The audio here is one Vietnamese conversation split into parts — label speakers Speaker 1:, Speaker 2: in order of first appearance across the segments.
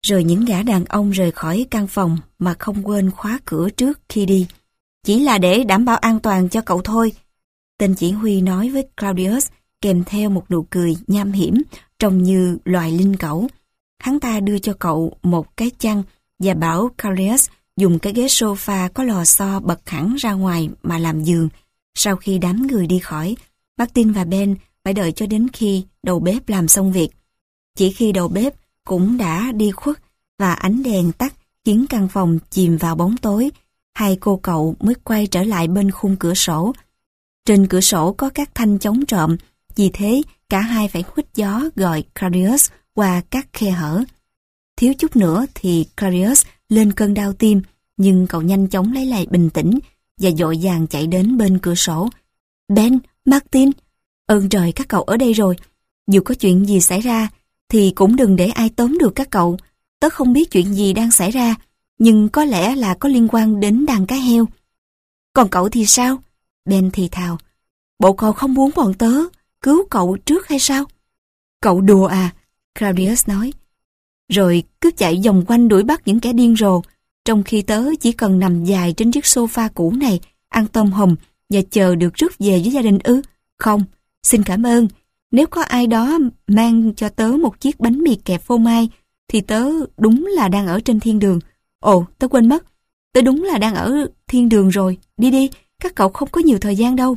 Speaker 1: Rồi những gã đàn ông rời khỏi căn phòng mà không quên khóa cửa trước khi đi. Chỉ là để đảm bảo an toàn cho cậu thôi. Tên chỉ huy nói với Claudius, kèm theo một nụ cười nham hiểm, trông như loài linh cẩu. Hắn ta đưa cho cậu một cái chăn và bảo Claudius dùng cái ghế sofa có lò xo bật hẳn ra ngoài mà làm giường. Sau khi đám người đi khỏi, Martin và Ben phải đợi cho đến khi đầu bếp làm xong việc. Chỉ khi đầu bếp cũng đã đi khuất và ánh đèn tắt khiến căn phòng chìm vào bóng tối, hai cô cậu mới quay trở lại bên khung cửa sổ. Trên cửa sổ có các thanh chống trộm, vì thế cả hai phải huýt gió gọi Claudius qua các khe hở. Thiếu chút nữa thì Claudius lên cơn đau tim, nhưng cậu nhanh chóng lấy lại bình tĩnh và vội vàng chạy đến bên cửa sổ. Ben, Martin, ơn trời các cậu ở đây rồi. Dù có chuyện gì xảy ra thì cũng đừng để ai tóm được các cậu. Tớ không biết chuyện gì đang xảy ra, nhưng có lẽ là có liên quan đến đàn cá heo. Còn cậu thì sao? Ben thì thào. Bộ cậu không muốn bọn tớ cứu cậu trước hay sao? Cậu đùa à? Claudius nói. Rồi cứ chạy vòng quanh đuổi bắt những kẻ điên rồ, trong khi tớ chỉ cần nằm dài trên chiếc sofa cũ này, ăn tôm hùm và chờ được rước về với gia đình ư? Không, xin cảm ơn. Nếu có ai đó mang cho tớ một chiếc bánh mì kẹp phô mai, thì tớ đúng là đang ở trên thiên đường. Ồ, tớ quên mất. Tớ đúng là đang ở thiên đường rồi. Đi đi, các cậu không có nhiều thời gian đâu.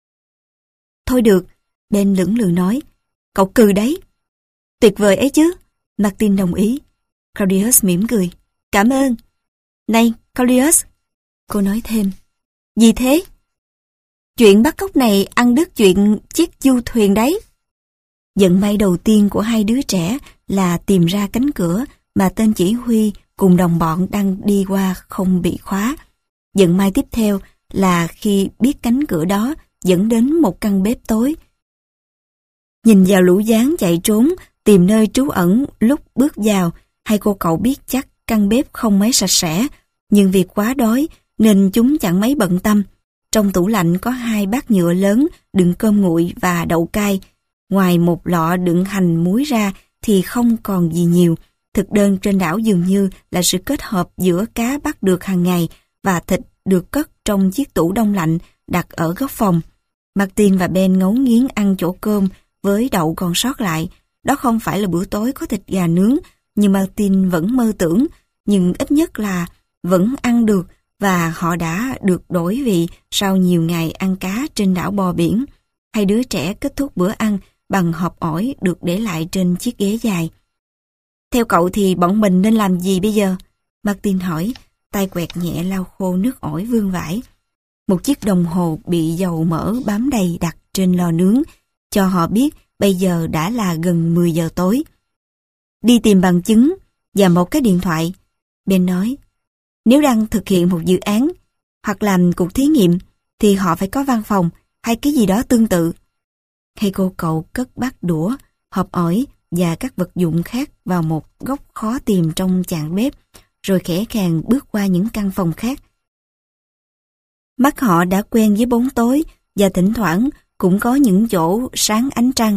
Speaker 1: Thôi được, Ben lưỡng lự nói. Cậu cừ đấy. Tuyệt vời ấy chứ. Martin đồng ý. Claudius mỉm cười. Cảm ơn. Này, Claudius. Cô nói thêm. Gì thế? Chuyện bắt cóc này ăn đứt chuyện chiếc du thuyền đấy. Vận may đầu tiên của hai đứa trẻ là tìm ra cánh cửa mà tên chỉ huy cùng đồng bọn đang đi qua không bị khóa. Vận may tiếp theo là khi biết cánh cửa đó dẫn đến một căn bếp tối. Nhìn vào lũ gián chạy trốn, tìm nơi trú ẩn lúc bước vào, hai cô cậu biết chắc căn bếp không mấy sạch sẽ, nhưng vì quá đói nên chúng chẳng mấy bận tâm. Trong tủ lạnh có 2 bát nhựa lớn đựng cơm nguội và đậu cay. Ngoài một lọ đựng hành muối ra thì không còn gì nhiều. Thực đơn trên đảo dường như là sự kết hợp giữa cá bắt được hàng ngày và thịt được cất trong chiếc tủ đông lạnh đặt ở góc phòng. Martin và Ben ngấu nghiến ăn chỗ cơm với đậu còn sót lại. Đó không phải là bữa tối có thịt gà nướng, nhưng Martin vẫn mơ tưởng, nhưng ít nhất là vẫn ăn được và họ đã được đổi vị sau nhiều ngày ăn cá trên đảo bò biển. Hai đứa trẻ kết thúc bữa ăn bằng hộp ổi được để lại trên chiếc ghế dài. Theo cậu thì bọn mình nên làm gì bây giờ? Martin hỏi, tay quẹt nhẹ lau khô nước ổi vương vãi. Một chiếc đồng hồ bị dầu mỡ bám đầy đặt trên lò nướng, cho họ biết bây giờ đã là gần 10 giờ tối. Đi tìm bằng chứng và một cái điện thoại. Ben nói, nếu đang thực hiện một dự án hoặc làm cuộc thí nghiệm thì họ phải có văn phòng hay cái gì đó tương tự. Hay cô cậu cất bát đũa, hộp ổi và các vật dụng khác vào một góc khó tìm trong chạn bếp, rồi khẽ khàng bước qua những căn phòng khác. Mắt họ đã quen với bóng tối và thỉnh thoảng cũng có những chỗ sáng ánh trăng.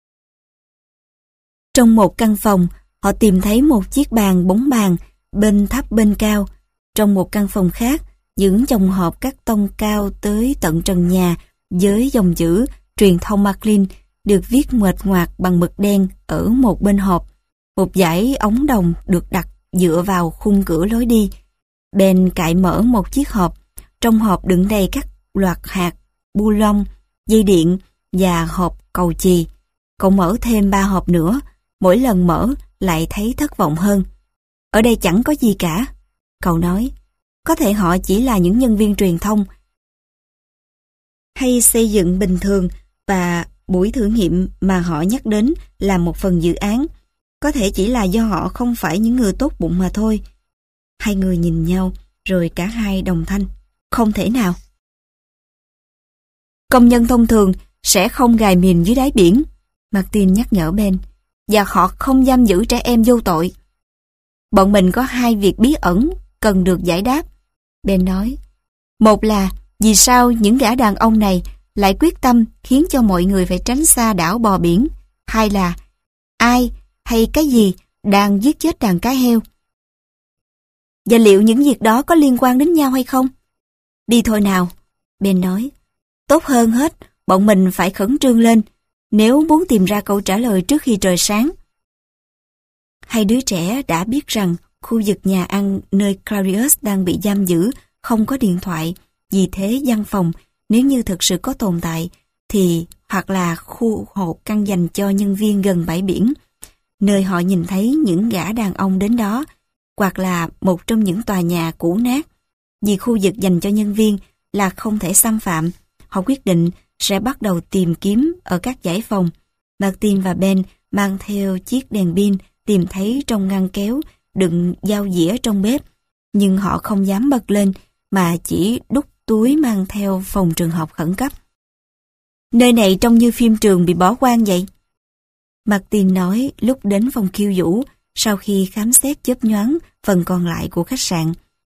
Speaker 1: Trong một căn phòng, họ tìm thấy một chiếc bàn bóng bàn bên thấp bên cao. Trong một căn phòng khác, những chồng hộp các tông cao tới tận trần nhà với dòng chữ truyền thông Marlin được viết nguệch ngoạc bằng mực đen ở một bên hộp. Một dải ống đồng được đặt dựa vào khung cửa lối đi. Ben cạy mở một chiếc hộp. Trong hộp đựng đầy các loạt hạt, bu lông, dây điện và hộp cầu chì. Cậu mở thêm 3 hộp nữa. Mỗi lần mở lại thấy thất vọng hơn. Ở đây chẳng có gì cả. Cậu nói, có thể họ chỉ là những nhân viên truyền thông hay xây dựng bình thường và buổi thử nghiệm mà họ nhắc đến là một phần dự án. Có thể chỉ là do họ không phải những người tốt bụng mà thôi. Hai người nhìn nhau rồi cả hai đồng thanh. Không thể nào. Công nhân thông thường sẽ không gài mìn dưới đáy biển, Martin nhắc nhở Ben, và họ không giam giữ trẻ em vô tội. Bọn mình có 2 việc bí ẩn cần được giải đáp, Ben nói. Một là vì sao những gã đàn ông này lại quyết tâm khiến cho mọi người phải tránh xa đảo bò biển. Hai là ai hay cái gì đang giết chết đàn cá heo. Và liệu những việc đó có liên quan đến nhau hay không? Đi thôi nào, Ben nói. Tốt hơn hết, bọn mình phải khẩn trương lên nếu muốn tìm ra câu trả lời trước khi trời sáng. Hai đứa trẻ đã biết rằng khu vực nhà ăn nơi Claudius đang bị giam giữ không có điện thoại, vì thế văn phòng, nếu như thực sự có tồn tại, thì hoặc là khu hộ căn dành cho nhân viên gần bãi biển, nơi họ nhìn thấy những gã đàn ông đến đó, hoặc là một trong những tòa nhà cũ nát. Vì khu vực dành cho nhân viên là không thể xâm phạm, họ quyết định sẽ bắt đầu tìm kiếm ở các dãy phòng. Martin và Ben mang theo chiếc đèn pin tìm thấy trong ngăn kéo đựng dao dĩa trong bếp, nhưng họ không dám bật lên mà chỉ đút túi mang theo phòng trường học khẩn cấp. Nơi này trông như phim trường bị bỏ hoang vậy. Martin nói lúc đến phòng khiêu vũ sau khi khám xét chớp nhoáng phần còn lại của khách sạn.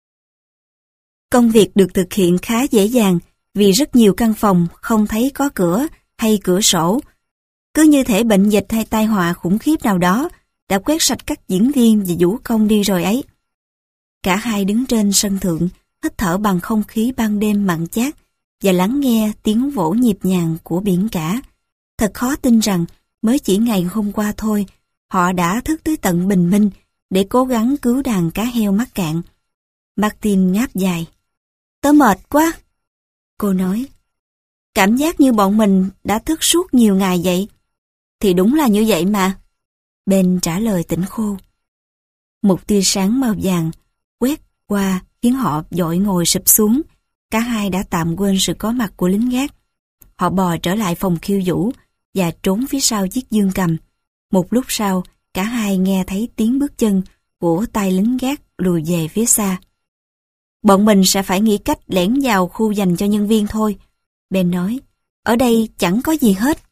Speaker 1: Công việc được thực hiện khá dễ dàng vì rất nhiều căn phòng không thấy có cửa hay cửa sổ. Cứ như thể bệnh dịch hay tai họa khủng khiếp nào đó đã quét sạch các diễn viên và vũ công đi rồi ấy. Cả hai đứng trên sân thượng, hít thở bằng không khí ban đêm mặn chát và lắng nghe tiếng vỗ nhịp nhàng của biển cả. Thật khó tin rằng mới chỉ ngày hôm qua thôi, họ đã thức tới tận bình minh để cố gắng cứu đàn cá heo mắc cạn. Martin ngáp dài. Tớ mệt quá, cô nói. Cảm giác như bọn mình đã thức suốt nhiều ngày vậy. Thì đúng là như vậy mà. Ben trả lời tỉnh khô. Một tia sáng màu vàng quét qua khiến họ vội ngồi sụp xuống. Cả hai đã tạm quên sự có mặt của lính gác. Họ bò trở lại phòng khiêu vũ và trốn phía sau chiếc dương cầm. Một lúc sau, cả hai nghe thấy tiếng bước chân của tay lính gác lùi về phía xa. Bọn mình sẽ phải nghĩ cách lẻn vào khu dành cho nhân viên thôi, Ben nói. Ở đây chẳng có gì hết.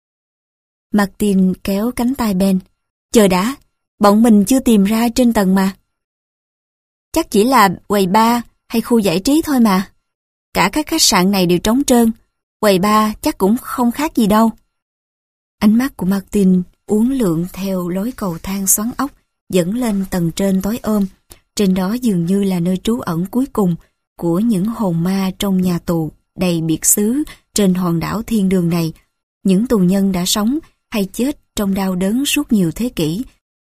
Speaker 1: Martin kéo cánh tay Ben. Chờ đã, bọn mình chưa tìm ra trên tầng mà. Chắc chỉ là quầy bar hay khu giải trí thôi mà. Cả các khách sạn này đều trống trơn. Quầy bar chắc cũng không khác gì đâu. Ánh mắt của Martin uốn lượn theo lối cầu thang xoắn ốc dẫn lên tầng trên tối ôm. Trên đó dường như là nơi trú ẩn cuối cùng của những hồn ma trong nhà tù đầy biệt xứ trên hòn đảo thiên đường này. Những tù nhân đã sống hay chết trong đau đớn suốt nhiều thế kỷ.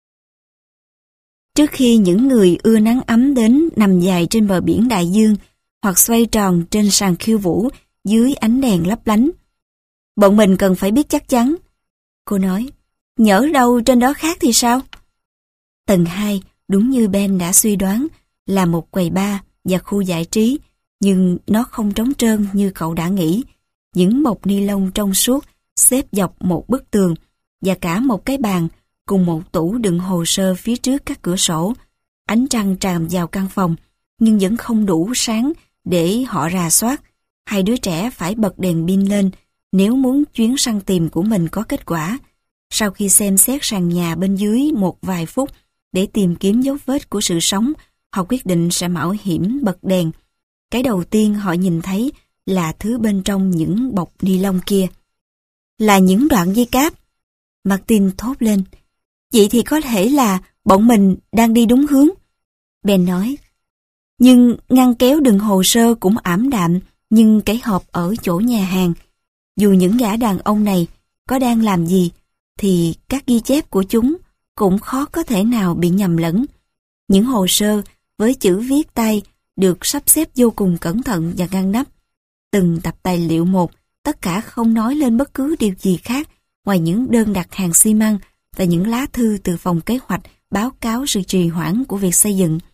Speaker 1: Trước khi những người ưa nắng ấm đến nằm dài trên bờ biển đại dương hoặc xoay tròn trên sàn khiêu vũ dưới ánh đèn lấp lánh. Bọn mình cần phải biết chắc chắn. Cô nói, nhỡ đâu trên đó khác thì sao? Tầng 2, đúng như Ben đã suy đoán, là một quầy bar và khu giải trí, nhưng nó không trống trơn như cậu đã nghĩ. Những bọc ni lông trong suốt xếp dọc một bức tường và cả một cái bàn cùng một tủ đựng hồ sơ phía trước các cửa sổ. Ánh trăng tràn vào căn phòng, nhưng vẫn không đủ sáng để họ rà soát. Hai đứa trẻ phải bật đèn pin lên nếu muốn chuyến săn tìm của mình có kết quả. Sau khi xem xét sàn nhà bên dưới một vài phút để tìm kiếm dấu vết của sự sống, họ quyết định sẽ mạo hiểm bật đèn. Cái đầu tiên họ nhìn thấy là thứ bên trong những bọc ni lông kia. Là những đoạn dây cáp. Martin thốt lên. Vậy thì có thể là bọn mình đang đi đúng hướng. Ben nói. Nhưng ngăn kéo đựng hồ sơ cũng ảm đạm, nhưng cái hộp ở chỗ nhà hàng. Dù những gã đàn ông này có đang làm gì, thì các ghi chép của chúng cũng khó có thể nào bị nhầm lẫn. Những hồ sơ với chữ viết tay được sắp xếp vô cùng cẩn thận và ngăn nắp. Từng tập tài liệu một, tất cả không nói lên bất cứ điều gì khác ngoài những đơn đặt hàng xi măng và những lá thư từ phòng kế hoạch báo cáo sự trì hoãn của việc xây dựng.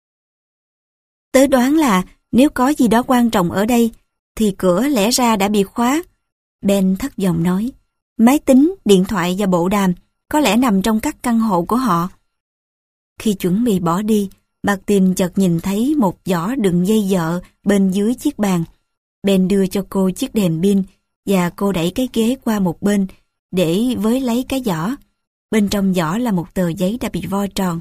Speaker 1: Tớ đoán là nếu có gì đó quan trọng ở đây, thì cửa lẽ ra đã bị khóa. Ben thất vọng nói. Máy tính, điện thoại và bộ đàm có lẽ nằm trong các căn hộ của họ. Khi chuẩn bị bỏ đi, Martin chợt nhìn thấy một giỏ đựng dây dợ bên dưới chiếc bàn. Ben đưa cho cô chiếc đèn pin và cô đẩy cái ghế qua một bên để với lấy cái giỏ. Bên trong giỏ là một tờ giấy đã bị vo tròn.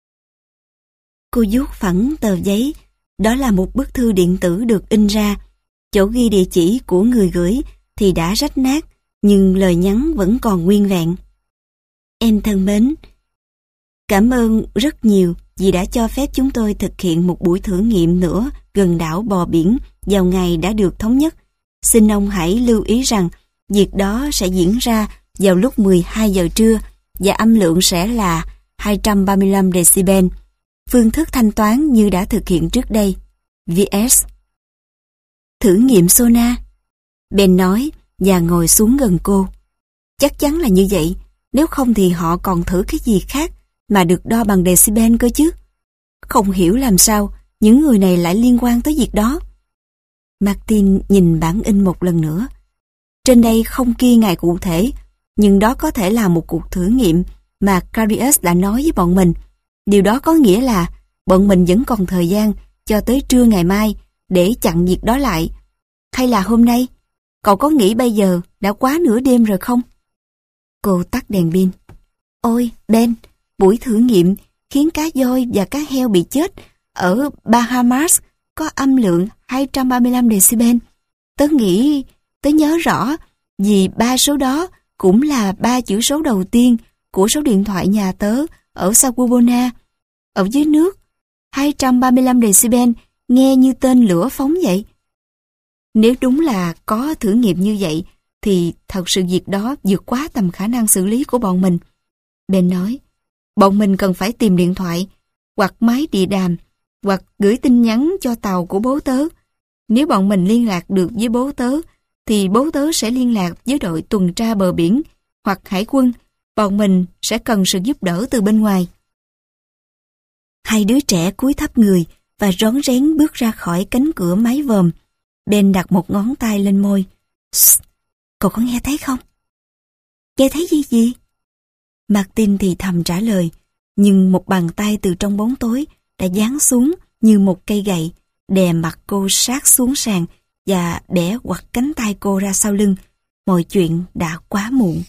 Speaker 1: Cô vuốt phẳng tờ giấy. Đó là một bức thư điện tử được in ra. Chỗ ghi địa chỉ của người gửi thì đã rách nát, nhưng lời nhắn vẫn còn nguyên vẹn. Em thân mến, Cảm ơn rất nhiều vì đã cho phép chúng tôi thực hiện một buổi thử nghiệm nữa gần đảo bò biển vào ngày đã được thống nhất. Xin ông hãy lưu ý rằng việc đó sẽ diễn ra vào lúc 12 giờ trưa và âm lượng sẽ là 235 decibel. Phương thức thanh toán như đã thực hiện trước đây. VS. Thử nghiệm sonar. Ben nói và ngồi xuống gần cô. Chắc chắn là như vậy, nếu không thì họ còn thử cái gì khác mà được đo bằng decibel cơ chứ. Không hiểu làm sao những người này lại liên quan tới việc đó. Martin nhìn bản in một lần nữa. Trên đây không ghi ngày cụ thể, nhưng đó có thể là một cuộc thử nghiệm mà Claudius đã nói với bọn mình. Điều đó có nghĩa là bọn mình vẫn còn thời gian cho tới trưa ngày mai để chặn việc đó lại. Hay là hôm nay? Cậu có nghĩ bây giờ đã quá nửa đêm rồi không? Cô tắt đèn pin. Ôi, Ben, buổi thử nghiệm khiến cá voi và cá heo bị chết ở Bahamas có âm lượng 235 decibel. Tớ nhớ rõ vì 3 số đó cũng là 3 chữ số đầu tiên của số điện thoại nhà tớ ở Sagubona. Ở dưới nước, 235 decibel nghe như tên lửa phóng vậy. Nếu đúng là có thử nghiệm như vậy, thì thật sự việc đó vượt quá tầm khả năng xử lý của bọn mình. Ben nói, bọn mình cần phải tìm điện thoại, hoặc máy địa đàm, hoặc gửi tin nhắn cho tàu của bố tớ. Nếu bọn mình liên lạc được với bố tớ, thì bố tớ sẽ liên lạc với đội tuần tra bờ biển, hoặc hải quân. Bọn mình sẽ cần sự giúp đỡ từ bên ngoài. Hai đứa trẻ cúi thấp người và rón rén bước ra khỏi cánh cửa mái vòm. Ben đặt một ngón tay lên môi. Cậu có nghe thấy không? Nghe thấy gì? Martin thì thầm trả lời, nhưng một bàn tay từ trong bóng tối đã giáng xuống như một cây gậy, đè mặt cô sát xuống sàn và bẻ quặt cánh tay cô ra sau lưng. Mọi chuyện đã quá muộn.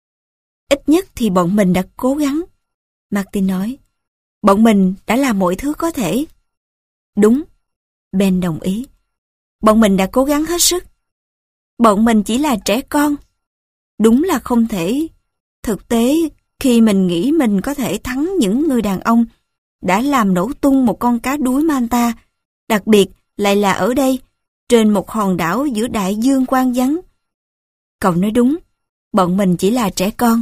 Speaker 1: Ít nhất thì bọn mình đã cố gắng. Martin nói, bọn mình đã làm mọi thứ có thể. Đúng, Ben đồng ý. Bọn mình đã cố gắng hết sức. Bọn mình chỉ là trẻ con. Đúng là không thể. Thực tế, khi mình nghĩ mình có thể thắng những người đàn ông đã làm nổ tung một con cá đuối Manta, đặc biệt lại là ở đây, trên một hòn đảo giữa đại dương quang vắng. Cậu nói đúng, bọn mình chỉ là trẻ con.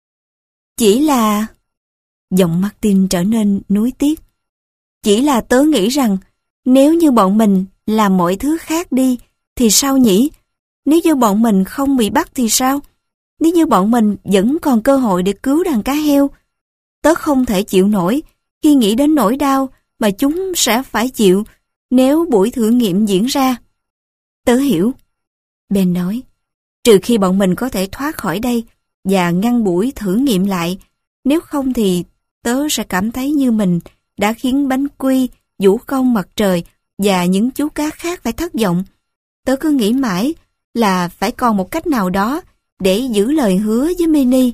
Speaker 1: Chỉ là... Giọng Martin trở nên nuối tiếc. Chỉ là tớ nghĩ rằng nếu như bọn mình làm mọi thứ khác đi thì sao nhỉ? Nếu như bọn mình không bị bắt thì sao? Nếu như bọn mình vẫn còn cơ hội để cứu đàn cá heo, tớ không thể chịu nổi khi nghĩ đến nỗi đau mà chúng sẽ phải chịu nếu buổi thử nghiệm diễn ra. Tớ hiểu, Ben nói, trừ khi bọn mình có thể thoát khỏi đây và ngăn buổi thử nghiệm lại, nếu không thì tớ sẽ cảm thấy như mình đã khiến bánh quy, vũ công mặt trời và những chú cá khác phải thất vọng. Tớ cứ nghĩ mãi là phải còn một cách nào đó để giữ lời hứa với Minnie.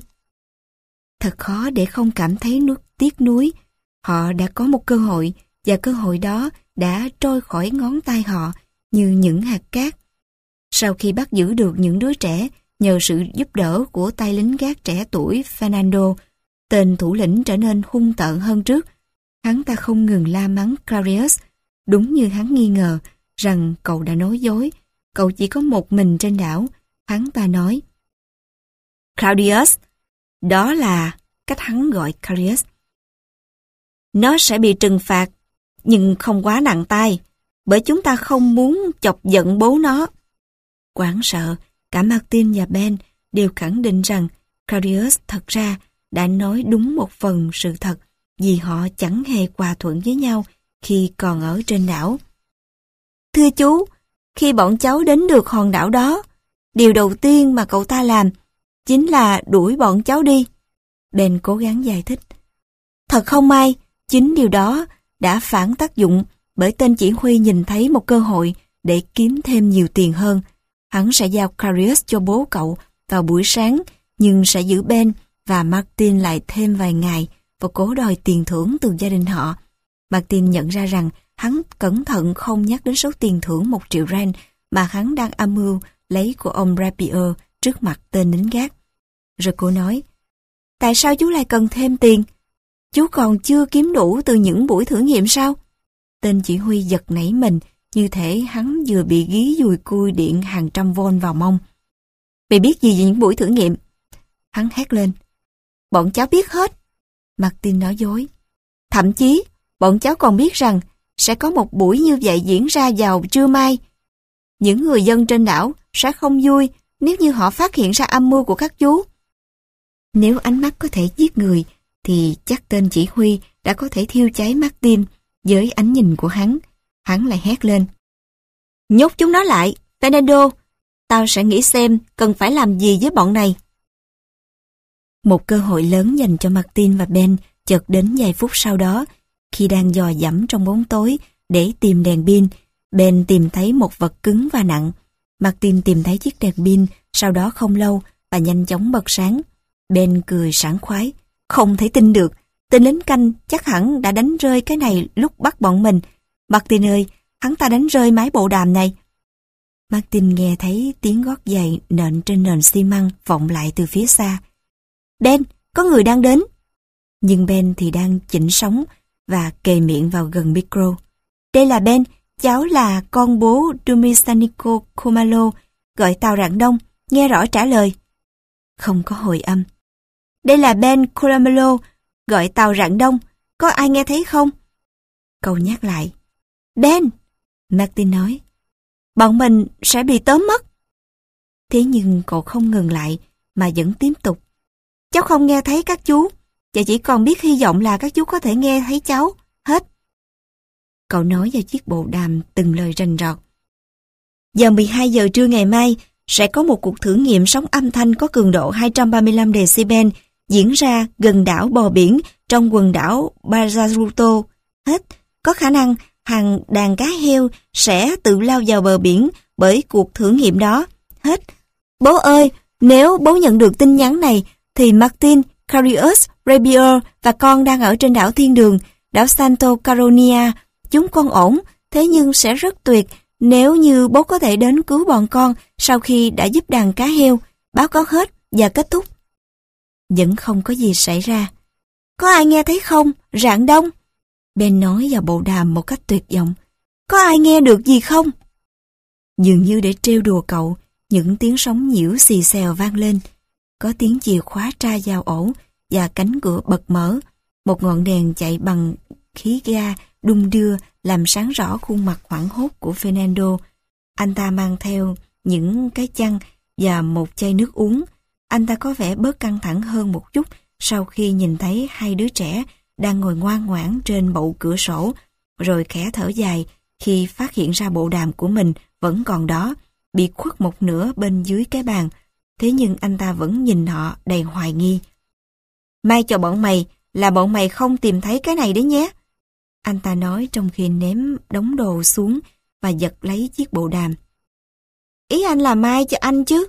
Speaker 1: Thật khó để không cảm thấy tiếc nuối. Họ đã có một cơ hội và cơ hội đó đã trôi khỏi ngón tay họ như những hạt cát. Sau khi bắt giữ được những đứa trẻ nhờ sự giúp đỡ của tay lính gác trẻ tuổi Fernando, tên thủ lĩnh trở nên hung tợn hơn trước. Hắn ta không ngừng la mắng Claudius, đúng như hắn nghi ngờ rằng cậu đã nói dối. Cậu chỉ có một mình trên đảo. Hắn ta nói, Claudius, đó là cách hắn gọi Claudius. Nó sẽ bị trừng phạt, nhưng không quá nặng tay, bởi chúng ta không muốn chọc giận bố nó. Hoảng sợ, cả Martin và Ben đều khẳng định rằng Claudius thật ra đã nói đúng một phần sự thật vì họ chẳng hề hòa thuận với nhau khi còn ở trên đảo. Thưa chú, khi bọn cháu đến được hòn đảo đó, điều đầu tiên mà cậu ta làm chính là đuổi bọn cháu đi. Ben cố gắng giải thích. Thật không may, chính điều đó đã phản tác dụng bởi tên chỉ huy nhìn thấy một cơ hội để kiếm thêm nhiều tiền hơn. Hắn sẽ giao Claudius cho bố cậu vào buổi sáng, nhưng sẽ giữ Ben và Martin lại thêm vài ngày và cố đòi tiền thưởng từ gia đình họ. Martin nhận ra rằng hắn cẩn thận không nhắc đến số tiền thưởng 1 triệu ren mà hắn đang âm mưu lấy của ông Rapier trước mặt tên lính gác. Rồi cô nói, tại sao chú lại cần thêm tiền? Chú còn chưa kiếm đủ từ những buổi thử nghiệm sao? Tên chỉ huy giật nảy mình, như thể hắn vừa bị gí dùi cui điện hàng trăm vôn vào mông. Mày biết gì về những buổi thử nghiệm? Hắn hét lên. Bọn cháu biết hết. Martin nói dối. Thậm chí, bọn cháu còn biết rằng sẽ có một buổi như vậy diễn ra vào trưa mai. Những người dân trên đảo sẽ không vui nếu như họ phát hiện ra âm mưu của các chú. Nếu ánh mắt có thể giết người, thì chắc tên chỉ huy đã có thể thiêu cháy Martin với ánh nhìn của hắn. Hắn lại hét lên. Nhốt chúng nó lại, Fernando. Tao sẽ nghĩ xem cần phải làm gì với bọn này. Một cơ hội lớn dành cho Martin và Ben chợt đến vài phút sau đó. Khi đang dò dẫm trong bóng tối để tìm đèn pin, Ben tìm thấy một vật cứng và nặng. Martin tìm thấy chiếc đèn pin sau đó không lâu và nhanh chóng bật sáng. Ben cười sảng khoái. Không thể tin được, tên lính canh chắc hẳn đã đánh rơi cái này lúc bắt bọn mình. Martin ơi, hắn ta đánh rơi máy bộ đàm này. Martin nghe thấy tiếng gót giày nện trên nền xi măng vọng lại từ phía xa. Ben, có người đang đến. Nhưng Ben thì đang chỉnh sóng và kề miệng vào gần micro. Đây là Ben, cháu là con bố Dumisanico Khumalo, gọi tàu Rạng Đông, nghe rõ trả lời. Không có hồi âm. Đây là Ben Khumalo, gọi tàu Rạng Đông, có ai nghe thấy không? Câu nhắc lại. Ben, Martin nói, bọn mình sẽ bị tóm mất. Thế nhưng cậu không ngừng lại mà vẫn tiếp tục. Cháu không nghe thấy các chú, và chỉ còn biết hy vọng là các chú có thể nghe thấy cháu, hết. Cậu nói vào chiếc bộ đàm từng lời rành rọt. Vào 12 giờ trưa ngày mai, sẽ có một cuộc thử nghiệm sóng âm thanh có cường độ 235 decibel diễn ra gần đảo bờ biển trong quần đảo Bajaruto. Hết, có khả năng hàng đàn cá heo sẽ tự lao vào bờ biển bởi cuộc thử nghiệm đó. Hết. Bố ơi, nếu bố nhận được tin nhắn này, thì Martin, Carius, Rabier và con đang ở trên đảo Thiên Đường, đảo Santo Caronia. Chúng con ổn, thế nhưng sẽ rất tuyệt nếu như bố có thể đến cứu bọn con sau khi đã giúp đàn cá heo. Báo cáo hết và kết thúc. Vẫn không có gì xảy ra. Có ai nghe thấy không, Rạng Đông? Ben nói vào bộ đàm một cách tuyệt vọng. Có ai nghe được gì không? Dường như để trêu đùa cậu, những tiếng sóng nhiễu xì xèo vang lên. Có tiếng chìa khóa tra vào ổ và cánh cửa bật mở. Một ngọn đèn chạy bằng khí ga đung đưa làm sáng rõ khuôn mặt hoảng hốt của Fernando. Anh ta mang theo những cái chăn và một chai nước uống. Anh ta có vẻ bớt căng thẳng hơn một chút sau khi nhìn thấy hai đứa trẻ đang ngồi ngoan ngoãn trên bậu cửa sổ, rồi khẽ thở dài khi phát hiện ra bộ đàm của mình vẫn còn đó, bị khuất một nửa bên dưới cái bàn. Thế nhưng anh ta vẫn nhìn họ đầy hoài nghi. May cho bọn mày là bọn mày không tìm thấy cái này đấy nhé. Anh ta nói trong khi ném đống đồ xuống và giật lấy chiếc bộ đàm. Ý anh là may cho anh chứ?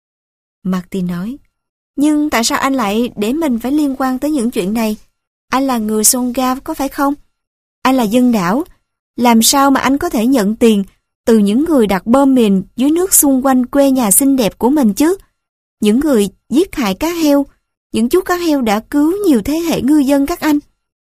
Speaker 1: Martin nói. Nhưng tại sao anh lại để mình phải liên quan tới những chuyện này? Anh là người Songa có phải không? Anh là dân đảo. Làm sao mà anh có thể nhận tiền từ những người đặt bom mìn dưới nước xung quanh quê nhà xinh đẹp của mình chứ? Những người giết hại cá heo, những chú cá heo đã cứu nhiều thế hệ ngư dân các anh.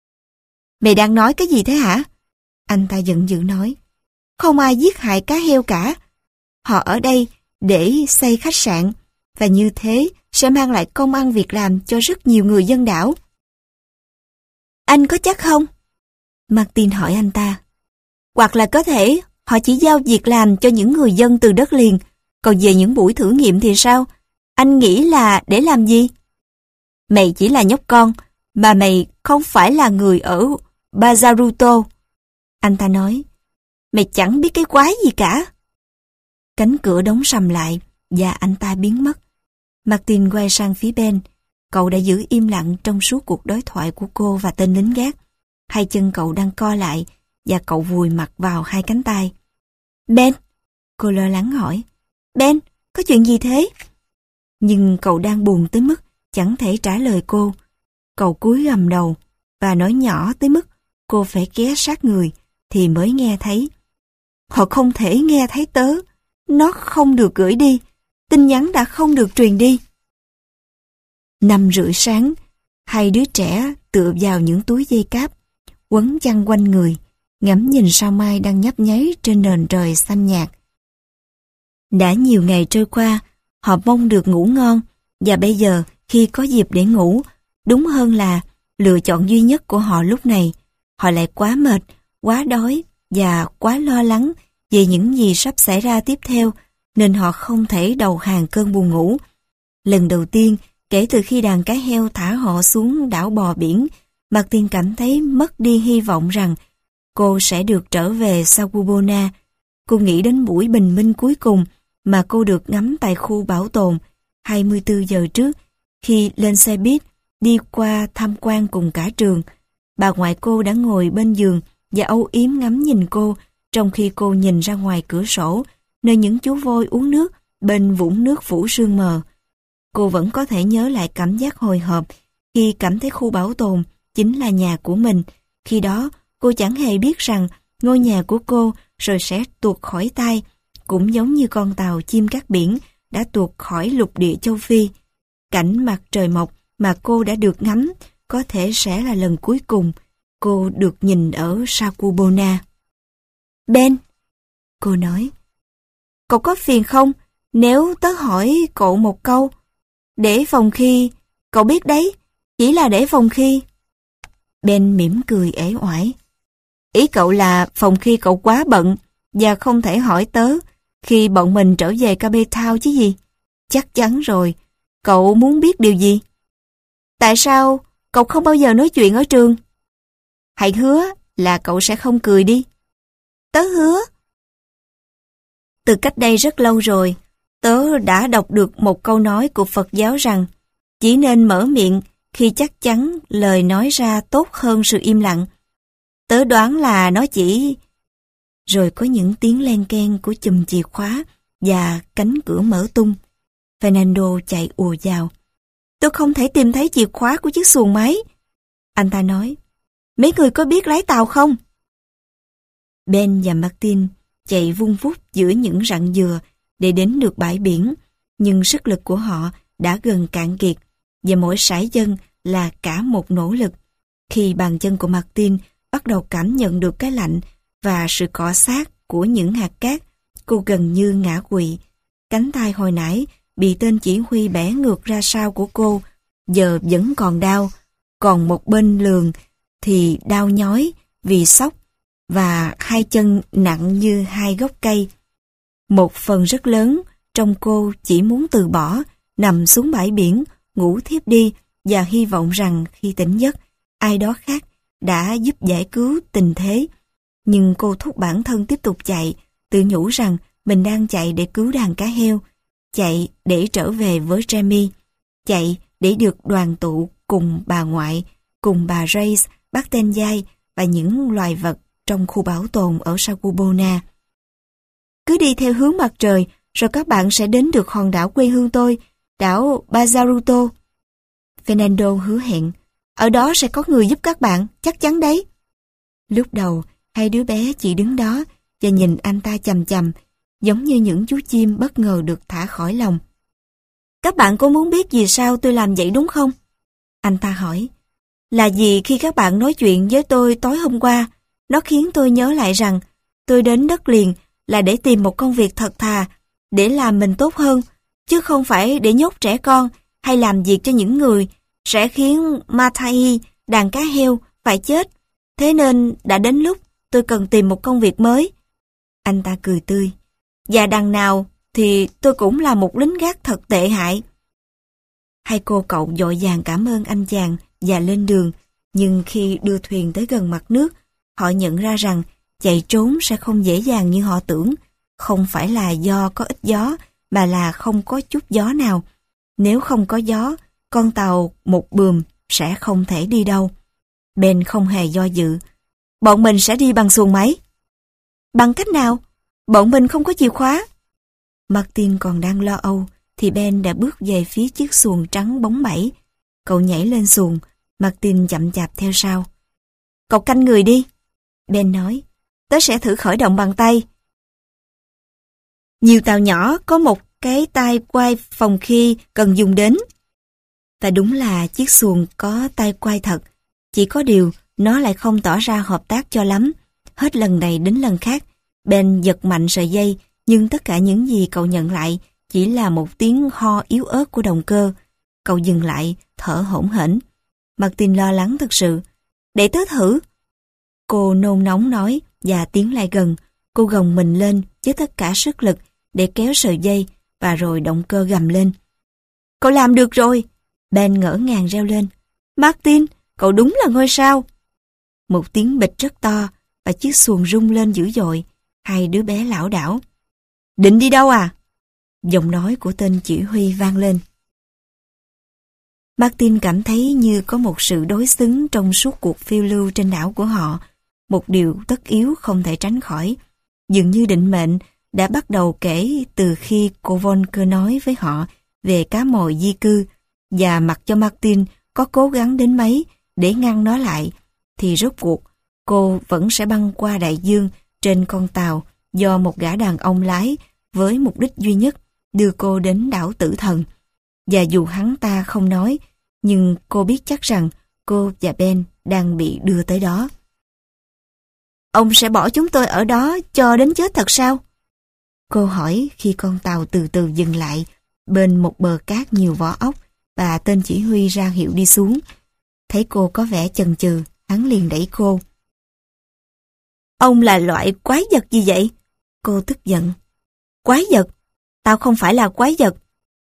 Speaker 1: Mày đang nói cái gì thế hả? Anh ta giận dữ nói. Không ai giết hại cá heo cả. Họ ở đây để xây khách sạn, và như thế sẽ mang lại công ăn việc làm cho rất nhiều người dân đảo. Anh có chắc không? Martin hỏi anh ta. Hoặc là có thể họ chỉ giao việc làm cho những người dân từ đất liền, còn về những buổi thử nghiệm thì sao? Anh nghĩ là để làm gì? Mày chỉ là nhóc con, mà mày không phải là người ở Bajaruto. Anh ta nói. Mày chẳng biết cái quái gì cả. Cánh cửa đóng sầm lại và anh ta biến mất. Martin quay sang phía Ben. Cậu đã giữ im lặng trong suốt cuộc đối thoại của cô và tên lính gác. Hai chân cậu đang co lại và cậu vùi mặt vào hai cánh tay. Ben, cô lo lắng hỏi. Ben, có chuyện gì thế? Nhưng cậu đang buồn tới mức chẳng thể trả lời cô. Cậu cúi gằm đầu và nói nhỏ tới mức cô phải ghé sát người thì mới nghe thấy. Họ không thể nghe thấy tớ. Nó không được gửi đi. Tin nhắn đã không được truyền đi. 5:30 sáng, Hai đứa trẻ tựa vào những túi dây cáp, quấn chăn quanh người, ngắm nhìn sao mai đang nhấp nháy trên nền trời xanh nhạt. Đã nhiều ngày trôi qua, họ mong được ngủ ngon, và bây giờ khi có dịp để ngủ, đúng hơn là lựa chọn duy nhất của họ lúc này, họ lại quá mệt, quá đói và quá lo lắng về những gì sắp xảy ra tiếp theo, nên họ không thể đầu hàng cơn buồn ngủ. Lần đầu tiên, kể từ khi đàn cá heo thả họ xuống đảo bò biển, Martin cảm thấy mất đi hy vọng rằng cô sẽ được trở về Saguabona. Cô nghĩ đến buổi bình minh cuối cùng mà cô được ngắm tại khu bảo tồn 24 giờ trước khi lên xe buýt đi qua tham quan cùng cả trường. Bà ngoại cô đã ngồi bên giường và âu yếm ngắm nhìn cô, trong khi cô nhìn ra ngoài cửa sổ, nơi những chú voi uống nước bên vũng nước phủ sương mờ. Cô vẫn có thể nhớ lại cảm giác hồi hộp khi cảm thấy khu bảo tồn chính là nhà của mình. Khi đó, cô chẳng hề biết rằng ngôi nhà của cô rồi sẽ tuột khỏi tay, cũng giống như con tàu chim cát biển đã tuột khỏi lục địa châu Phi. Cảnh mặt trời mọc mà cô đã được ngắm có thể sẽ là lần cuối cùng cô được nhìn ở Saguabona. Ben, cô nói, cậu có phiền không nếu tớ hỏi cậu một câu? Để phòng khi, cậu biết đấy, chỉ là để phòng khi. Ben mỉm cười uể oải. Ý cậu là phòng khi cậu quá bận và không thể hỏi tớ khi bọn mình trở về Cape Town chứ gì? Chắc chắn rồi, cậu muốn biết điều gì? Tại sao cậu không bao giờ nói chuyện ở trường? Hãy hứa là cậu sẽ không cười đi. Tớ hứa. Từ cách đây rất lâu rồi, tớ đã đọc được một câu nói của Phật giáo rằng chỉ nên mở miệng khi chắc chắn lời nói ra tốt hơn sự im lặng. Tớ đoán là nó chỉ... Rồi có những tiếng len keng của chùm chìa khóa và cánh cửa mở tung. Fernando chạy ùa vào. Tôi không thể tìm thấy chìa khóa của chiếc xuồng máy. Anh ta nói, mấy người có biết lái tàu không? Ben và Martin chạy vun vút giữa những rặng dừa để đến được bãi biển, nhưng sức lực của họ đã gần cạn kiệt, và mỗi sải chân là cả một nỗ lực. Khi bàn chân của Martin bắt đầu cảm nhận được cái lạnh và sự cọ xát của những hạt cát, cô gần như ngã quỵ. Cánh tay hồi nãy bị tên chỉ huy bẻ ngược ra sau của cô, giờ vẫn còn đau, còn một bên lườn thì đau nhói vì sốc, và hai chân nặng như hai gốc cây. Một phần rất lớn trong cô chỉ muốn từ bỏ, nằm xuống bãi biển, ngủ thiếp đi và hy vọng rằng khi tỉnh giấc, ai đó khác đã giúp giải cứu tình thế. Nhưng cô thúc bản thân tiếp tục chạy, tự nhủ rằng mình đang chạy để cứu đàn cá heo, chạy để trở về với Jamie, chạy để được đoàn tụ cùng bà ngoại, cùng bà Grace, bác Ten Giai và những loài vật trong khu bảo tồn ở Saguabona. Cứ đi theo hướng mặt trời, rồi các bạn sẽ đến được hòn đảo quê hương tôi, đảo Bazaruto. Fernando hứa hẹn, ở đó sẽ có người giúp các bạn, chắc chắn đấy. Lúc đầu, hai đứa bé chỉ đứng đó và nhìn anh ta chằm chằm, giống như những chú chim bất ngờ được thả khỏi lồng. Các bạn có muốn biết vì sao tôi làm vậy đúng không? Anh ta hỏi. Là vì khi các bạn nói chuyện với tôi tối hôm qua, nó khiến tôi nhớ lại rằng tôi đến đất liền là để tìm một công việc thật thà, để làm mình tốt hơn, chứ không phải để nhốt trẻ con hay làm việc cho những người sẽ khiến Matai, đàn cá heo, phải chết. Thế nên đã đến lúc tôi cần tìm một công việc mới. Anh ta cười tươi. Và đằng nào thì tôi cũng là một lính gác thật tệ hại. Hai cô cậu vội vàng cảm ơn anh chàng và lên đường, nhưng khi đưa thuyền tới gần mặt nước, họ nhận ra rằng chạy trốn sẽ không dễ dàng như họ tưởng. Không phải là do có ít gió, mà là không có chút gió nào. Nếu không có gió, con tàu một buồm sẽ không thể đi đâu. Ben không hề do dự. Bọn mình sẽ đi bằng xuồng máy. Bằng cách nào? Bọn mình không có chìa khóa. Martin còn đang lo âu, thì Ben đã bước về phía chiếc xuồng trắng bóng bẩy. Cậu nhảy lên xuồng, Martin chậm chạp theo sau. Cậu canh người đi. Ben nói, tớ sẽ thử khởi động bằng tay. Nhiều tàu nhỏ có một cái tai quay phòng khi cần dùng đến. Và đúng là chiếc xuồng có tay quay thật. Chỉ có điều, nó lại không tỏ ra hợp tác cho lắm. Hết lần này đến lần khác, Ben giật mạnh sợi dây, nhưng tất cả những gì cậu nhận lại chỉ là một tiếng ho yếu ớt của động cơ. Cậu dừng lại, thở hổn hển. Martin lo lắng thực sự. Để tớ thử. Cô nôn nóng nói và tiến lại gần. Cô gồng mình lên với tất cả sức lực để kéo sợi dây và rồi động cơ gầm lên. Cậu làm được rồi! Ben ngỡ ngàng reo lên. Martin, cậu đúng là ngôi sao! Một tiếng bịch rất to và chiếc xuồng rung lên dữ dội. Hai đứa bé lảo đảo. Định đi đâu à? Giọng nói của tên chỉ huy vang lên. Martin cảm thấy như có một sự đối xứng trong suốt cuộc phiêu lưu trên đảo của họ. Một điều tất yếu không thể tránh khỏi. Dường như định mệnh đã bắt đầu kể từ khi cô Volker nói với họ về cá mồi di cư, và mặc cho Martin có cố gắng đến mấy để ngăn nó lại, thì rốt cuộc cô vẫn sẽ băng qua đại dương trên con tàu do một gã đàn ông lái với mục đích duy nhất đưa cô đến đảo Tử Thần. Và dù hắn ta không nói, nhưng cô biết chắc rằng cô và Ben đang bị đưa tới đó. Ông sẽ bỏ chúng tôi ở đó cho đến chết thật sao? Cô hỏi khi con tàu từ từ dừng lại bên một bờ cát nhiều vỏ ốc và tên chỉ huy ra hiệu đi xuống. Thấy cô có vẻ chần chừ, hắn liền đẩy cô. Ông là loại quái vật gì vậy? Cô tức giận. Quái vật? Tao không phải là quái vật.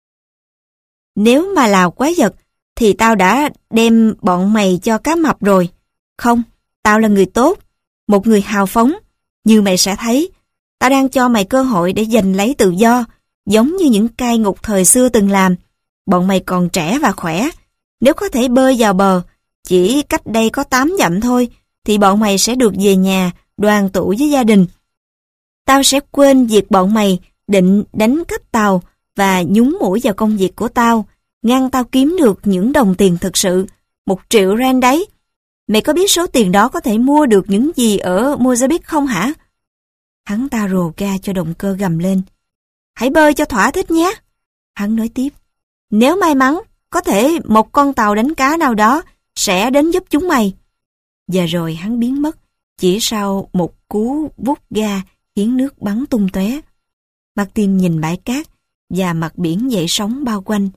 Speaker 1: Nếu mà là quái vật thì tao đã đem bọn mày cho cá mập rồi. Không, tao là người tốt, một người hào phóng. Như mày sẽ thấy, tao đang cho mày cơ hội để giành lấy tự do, giống như những cai ngục thời xưa từng làm. Bọn mày còn trẻ và khỏe. Nếu có thể bơi vào bờ, chỉ cách đây có 8 dặm thôi, thì bọn mày sẽ được về nhà, đoàn tụ với gia đình. Tao sẽ quên việc bọn mày định đánh cắp tàu và nhúng mũi vào công việc của tao, ngăn tao kiếm được những đồng tiền thực sự, 1 triệu rand đấy. Mày có biết số tiền đó có thể mua được những gì ở Mozambique không hả? Hắn ta rồ ga cho động cơ gầm lên. Hãy bơi cho thỏa thích nhé. Hắn nói tiếp. Nếu may mắn, có thể một con tàu đánh cá nào đó sẽ đến giúp chúng mày. Và rồi hắn biến mất, chỉ sau một cú vút ga khiến nước bắn tung tóe. Martin nhìn bãi cát và mặt biển dậy sóng bao quanh.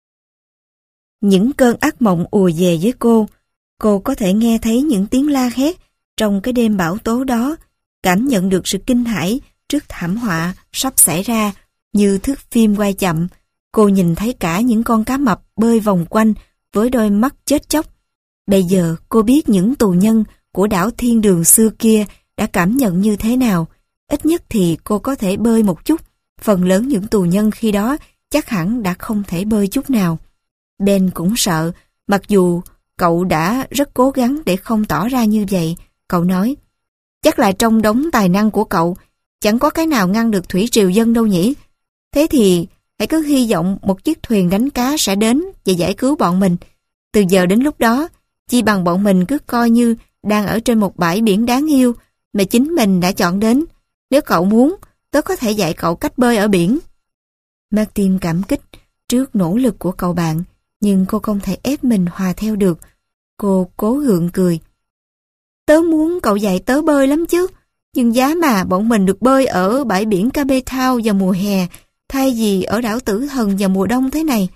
Speaker 1: Những cơn ác mộng ùa về với cô có thể nghe thấy những tiếng la hét trong cái đêm bão tố đó, cảm nhận được sự kinh hãi trước thảm họa sắp xảy ra như thước phim quay chậm. Cô nhìn thấy cả những con cá mập bơi vòng quanh với đôi mắt chết chóc. Bây giờ cô biết những tù nhân của đảo Thiên Đường xưa kia đã cảm nhận như thế nào. Ít nhất thì cô có thể bơi một chút. Phần lớn những tù nhân khi đó chắc hẳn đã không thể bơi chút nào. Ben cũng sợ, mặc dù cậu đã rất cố gắng để không tỏ ra như vậy. Cậu nói, chắc là trong đống tài năng của cậu chẳng có cái nào ngăn được thủy triều dân đâu nhỉ. Thế thì hãy cứ hy vọng một chiếc thuyền đánh cá sẽ đến và giải cứu bọn mình. Từ giờ đến lúc đó, chi bằng bọn mình cứ coi như đang ở trên một bãi biển đáng yêu mà chính mình đã chọn đến. Nếu cậu muốn, tớ có thể dạy cậu cách bơi ở biển. Martin cảm kích trước nỗ lực của cậu bạn, nhưng cô không thể ép mình hòa theo được. Cô cố gượng cười. Tớ muốn cậu dạy tớ bơi lắm chứ, nhưng giá mà bọn mình được bơi ở bãi biển Cape Town vào mùa hè, thay vì ở đảo Tử Thần vào mùa đông thế này.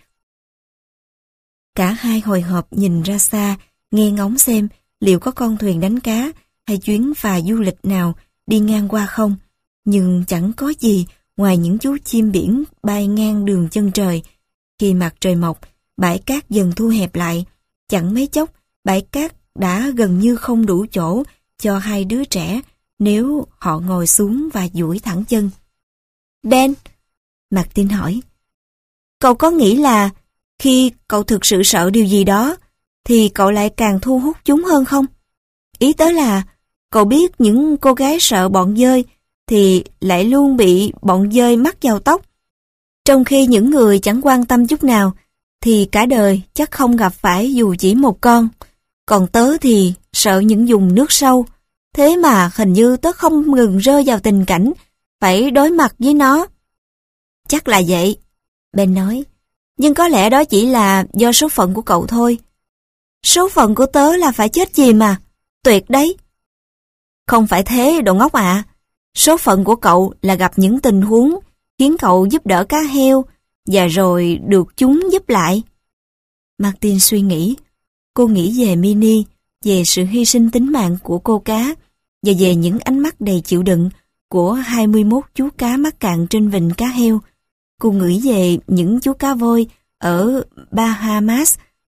Speaker 1: Cả hai hồi hộp nhìn ra xa, nghe ngóng xem liệu có con thuyền đánh cá hay chuyến phà du lịch nào đi ngang qua không. Nhưng chẳng có gì ngoài những chú chim biển bay ngang đường chân trời. Khi mặt trời mọc, bãi cát dần thu hẹp lại. Chẳng mấy chốc, bãi cát đã gần như không đủ chỗ cho hai đứa trẻ nếu họ ngồi xuống và duỗi thẳng chân. Ben, Martin hỏi, cậu có nghĩ là khi cậu thực sự sợ điều gì đó thì cậu lại càng thu hút chúng hơn không? Ý tớ là cậu biết những cô gái sợ bọn dơi thì lại luôn bị bọn dơi mắc vào tóc, trong khi những người chẳng quan tâm chút nào thì cả đời chắc không gặp phải dù chỉ một con. Còn tớ thì sợ những vùng nước sâu, thế mà hình như tớ không ngừng rơi vào tình cảnh phải đối mặt với nó. Chắc là vậy, Ben nói. Nhưng có lẽ đó chỉ là do số phận của cậu thôi. Số phận của tớ là phải chết chìm mà. Tuyệt đấy. Không phải thế, đồ ngốc ạ. Số phận của cậu là gặp những tình huống khiến cậu giúp đỡ cá heo và rồi được chúng giúp lại. Martin suy nghĩ. Cô nghĩ về Minnie, về sự hy sinh tính mạng của cô cá và về những ánh mắt đầy chịu đựng của 21 chú cá mắc cạn trên vịnh cá heo. Cô nghĩ về những chú cá voi ở Bahamas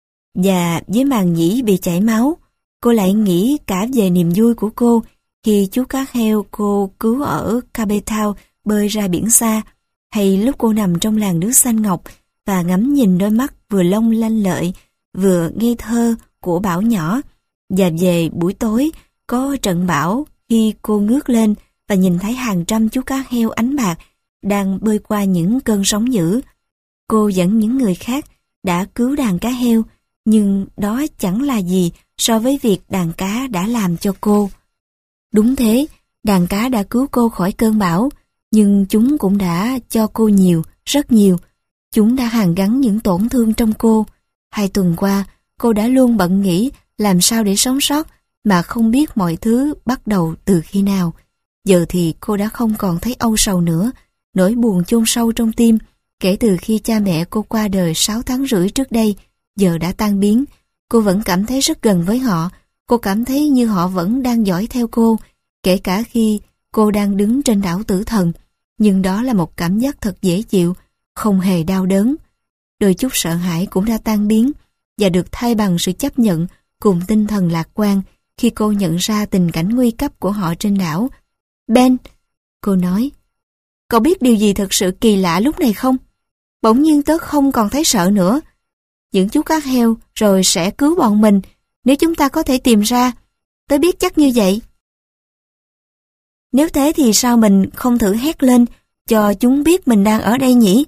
Speaker 1: và với màng nhĩ bị chảy máu. Cô lại nghĩ cả về niềm vui của cô khi chú cá heo cô cứu ở Cape Town bơi ra biển xa, hay lúc cô nằm trong làn nước xanh ngọc và ngắm nhìn đôi mắt vừa long lanh lợi vừa ngây thơ của Bảo nhỏ, và về buổi tối có trận bão khi cô ngước lên và nhìn thấy hàng trăm chú cá heo ánh bạc đang bơi qua những cơn sóng dữ. Cô dẫn những người khác đã cứu đàn cá heo, nhưng đó chẳng là gì so với việc đàn cá đã làm cho cô. Đúng thế, đàn cá đã cứu cô khỏi cơn bão, nhưng chúng cũng đã cho cô nhiều, rất nhiều. Chúng đã hàn gắn những tổn thương trong cô. 2 tuần qua, cô đã luôn bận nghĩ làm sao để sống sót mà không biết mọi thứ bắt đầu từ khi nào. Giờ thì cô đã không còn thấy âu sầu nữa. Nỗi buồn chôn sâu trong tim kể từ khi cha mẹ cô qua đời 6 tháng rưỡi trước đây giờ đã tan biến. Cô vẫn cảm thấy rất gần với họ. Cô cảm thấy như họ vẫn đang dõi theo cô, kể cả khi cô đang đứng trên đảo Tử Thần. Nhưng đó là một cảm giác thật dễ chịu, không hề đau đớn. Đôi chút sợ hãi cũng đã tan biến và được thay bằng sự chấp nhận cùng tinh thần lạc quan khi cô nhận ra tình cảnh nguy cấp của họ trên đảo. Ben, cô nói, cậu biết điều gì thật sự kỳ lạ lúc này không? Bỗng nhiên tớ không còn thấy sợ nữa. Những chú cá heo rồi sẽ cứu bọn mình nếu chúng ta có thể tìm ra. Tớ biết chắc như vậy. Nếu thế thì sao mình không thử hét lên cho chúng biết mình đang ở đây nhỉ?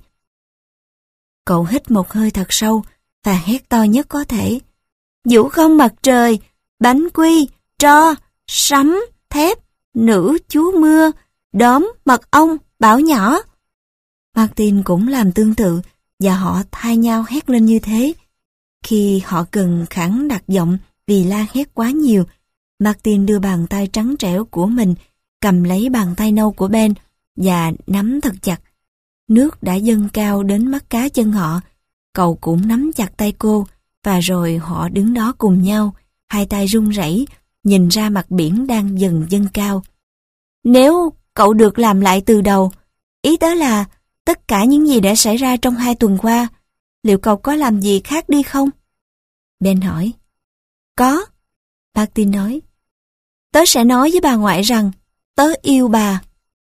Speaker 1: Cậu hít một hơi thật sâu và hét to nhất có thể. Vũ không mặt trời, bánh quy, tro, sấm, thép, nữ chú mưa, đóm, mật ong, Bảo nhỏ. Martin cũng làm tương tự và họ thay nhau hét lên như thế. Khi họ cần khẳng đặc giọng vì la hét quá nhiều, Martin đưa bàn tay trắng trẻo của mình cầm lấy bàn tay nâu của Ben và nắm thật chặt. Nước đã dâng cao đến mắt cá chân họ. Cậu cũng nắm chặt tay cô và rồi họ đứng đó cùng nhau, hai tay run rẩy nhìn ra mặt biển đang dần dâng cao. Nếu cậu được làm lại từ đầu, ý tớ là tất cả những gì đã xảy ra trong 2 tuần qua, liệu cậu có làm gì khác đi không? Ben hỏi. Có, Martin nói. Tớ sẽ nói với bà ngoại rằng tớ yêu bà.